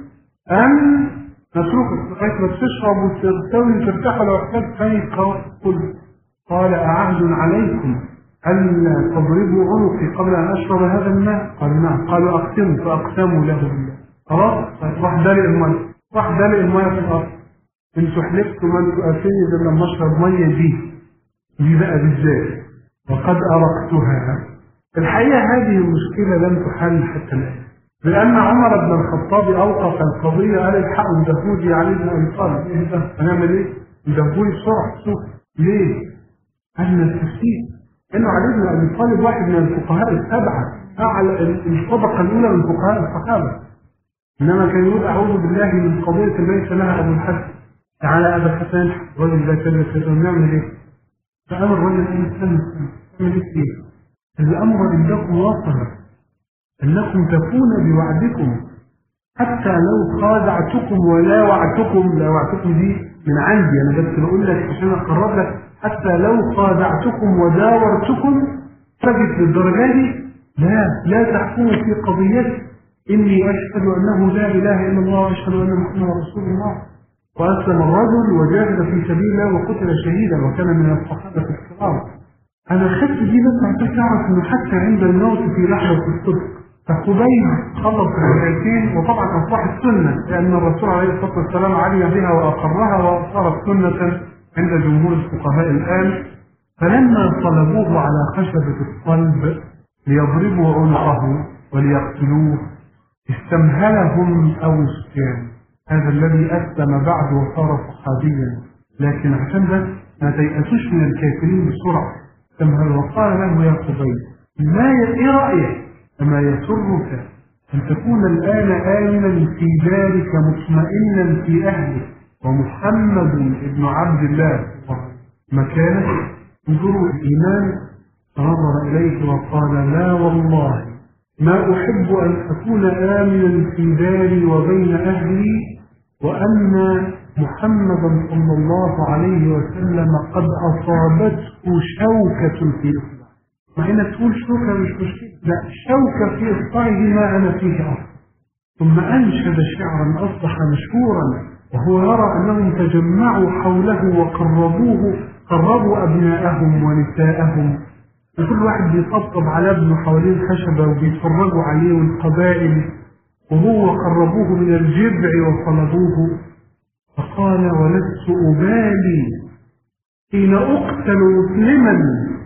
أن نتركك لغاية ما تشرب وترتوي وترتاح لو احتجت ثاني. قل قال أعهد عليكم ألا تضربوا عنقي قبل أن أشرب هذا الماء؟ قالوا نعم. قالوا أقسموا، فأقسموا له بالله. خلاص راح دلق المية، راح دلق المية في الأرض. انتوا حلفتوا ما انتوا قاسيني إلا لما أشرب مية دي دي بقى بالذات وقد أرقتها. الحقيقة هذه المشكلة لم تحل حتى الآن، لأن عمر بن الخطاب أوقف القضية، قال الحقوا ندهولي علي بن أبي طالب. إيه ده؟ هنعمل إيه؟ ندهولي بسرعة شوف ليه؟ أن التفسير إنه علي بن أبي طالب واحد من الفقهاء السبعة، أعلى الطبقة الأولى من فقهاء الصحابة، إنما كان يقول أعوذ بالله من قضية ليس لها أبو الحسن. تعالى أبا الحسن الرجل ده كذا كذا، نعمل إيه؟ فأمر الرجل أن يستنى نعمل إيه فيه؟ الأمر عندكم واصل أنكم تكون بوعدكم حتى لو خادعتكم ولا وعدتكم. لا وعدتكم دي من عندي أنا بس بقول لك عشان أقرب لك، حتى لو خادعتكم وداورتكم فجت للدرجة دي. لا لا تحكموا في قضيتي، إني أشهد أنه لا إله إلا الله وأشهد أن محمدا رسول الله. وأسلم الرجل وجاهد في سبيل الله وقتل شهيدا وكان من الصحابة الكرام. أنا خدت دي بس عشان تعرف إنه حتى عند الموت في لحظة الصدق فخبيب خلص الروايتين، وطبعا أصبحت سنة لأن الرسول عليه الصلاة والسلام علم بها وأقرها وصارت سنة عند جمهور الفقهاء الآن. فلما طلبوه على خشبة الصلب ليضربوا عنقه وليقتلوه استمهلهم أبو سفيان، هذا الذي أسلم بعد وصار صحابيا، لكن عشان بس ما تيأسوش من الكافرين بسرعة استمهل وقال له يا خبيب ما إيه رأيك؟ أما يسرك أن تكون الآن آمنا في دارك مطمئنا في أهلك ومحمد ابن عبد الله مكانك؟ انظروا الإيمان. فنظر إليه وقال لا والله ما أحب أن أكون آمنا في داري وبين أهلي وأن محمدا صلى الله عليه وسلم قد أصابته شوكة في إصبعه. مع إنك تقول شوكة مش مشكلة، لا، شوكة في إصبعه ما أنا فيه أصلا. ثم أنشد شعرا أصبح مشهورا وهو يرى أنهم تجمعوا حوله وقربوه، قربوا أبناءهم ونساءهم، وكل واحد بيطبطب على ابنه حوالين الخشبة وبيتفرجوا عليه والقبائل، وهو قربوه من الجذع وصلبوه. فقال ولست أبالي حين أقتل مسلما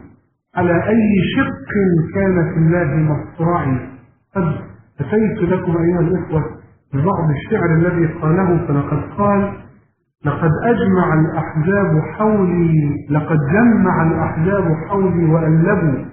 على أي شق كان في الله مصرعي. قد أتيت لكم أيها الإخوة ببعض الشعر الذي قاله، فلقد قال لقد أجمع الأحزاب حولي لقد جمع الأحزاب حولي وألبوا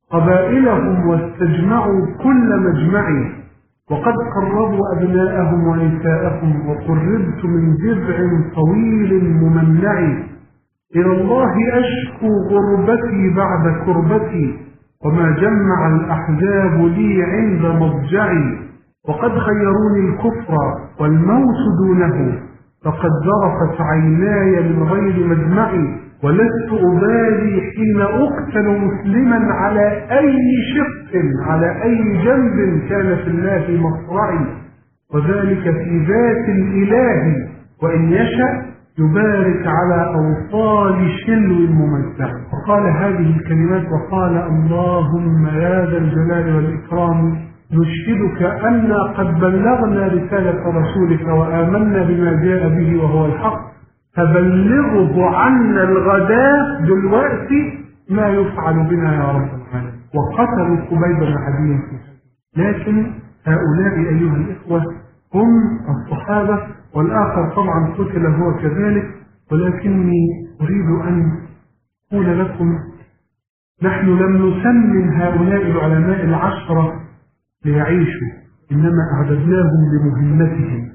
قبائلهم واستجمعوا كل مجمعي وقد قربوا أبناءهم ونساءهم وقربت من جذع طويل ممنع. إلى الله أشكو غربتي بعد كربتي وما جمع الأحزاب لي عند مضجعي. وقد خيروني الكفر والموت دونه فقد ذرفت عيناي من غير مجمعي ولست أبالي حين أقتل مسلما على أي شق على أي جنب كان في الله مصرعي. وذلك في ذات الإله وإن يشأ يبارك على أوصال شلو ممتع. وقال هذه الكلمات وقال اللهم يا ذا الجلال والإكرام نشهدك أننا قد بلغنا رسالة رسولك وآمنا بما جاء به وهو الحق فبلغه عنا الغداء دلوقتي ما يفعل بنا يا رب العالمين. وقتلوا خبيب بن عدي. لكن هؤلاء أيها الإخوة هم الصحابة، والآخر طبعا قتل هو كذلك. ولكني أريد أن أقول لكم نحن لم نسمن هؤلاء العلماء العشرة ليعيشوا، إنما أعددناهم لمهمتهم،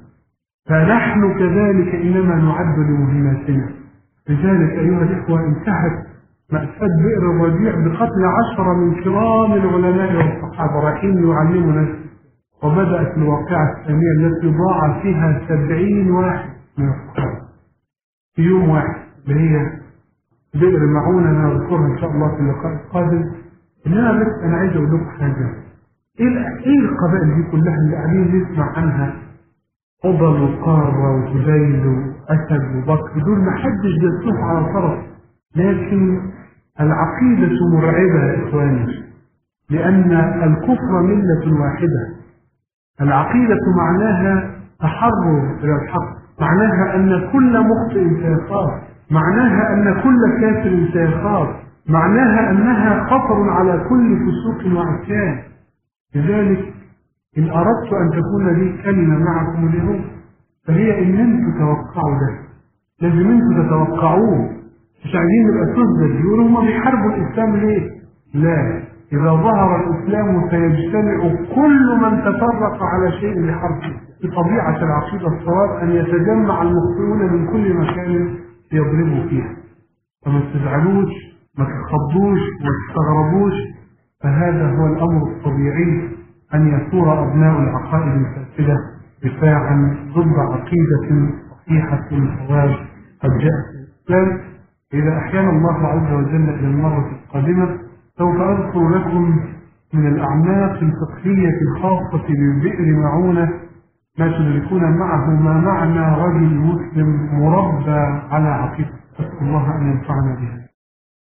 فنحن كذلك إنما نعد لمهماتنا. لذلك أيها الإخوة انتهت مأساة بئر الرجيع بقتل عشرة من كرام العلماء والصحابة رايحين يعلمنا، وبدأت الواقعة الثانية التي ضاع فيها سبعين واحد من الصحابة في يوم واحد، اللي هي بئر معونة نذكرها إن شاء الله في اللقاء القادم. إنما بس أنا عايز أقول لكم حاجة. إيه إيه القبائل دي كلها اللي قاعدين نسمع عنها؟ قبل وقارة وهذيل وأسد وبكر، دول ما حدش بيصلح على طرف، لكن العقيدة مرعبة يا إخواني، لأن الكفر ملة واحدة. العقيدة معناها تحرر إلى الحق، معناها أن كل مخطئ سيخاف، معناها أن كل كافر سيخاف، معناها أنها خطر على كل فسوق وعصيان. لذلك إن أردت أن تكون لي كلمة معكم اليوم فهي إن أنتم تتوقعوا ده، لازم أنتم تتوقعوه، مش عايزين نبقى تزدد يقولوا هم بيحاربوا الإسلام ليه؟ لا، إذا ظهر الإسلام سيجتمع كل من تفرق على شيء لحربه. بطبيعة العقيدة الصواب أن يتجمع المخطئون من كل مكان يضربوا فيها، فما تزعلوش، ما تتخضوش، ما تستغربوش، فهذا هو الأمر الطبيعي أن يثور أبناء العقائد الفاسدة دفاعا ضد عقيدة صحيحة صواب قد جاءت الإسلام. إذا أحيانا الله عز وجل إلى المرة القادمة سوف أذكر لكم من الأعماق الفقهية الخاصة ببئر معونة ما تدركون معه ما معنى رجل مسلم مربى على عقيدة. أسأل الله أن ينفعنا بها.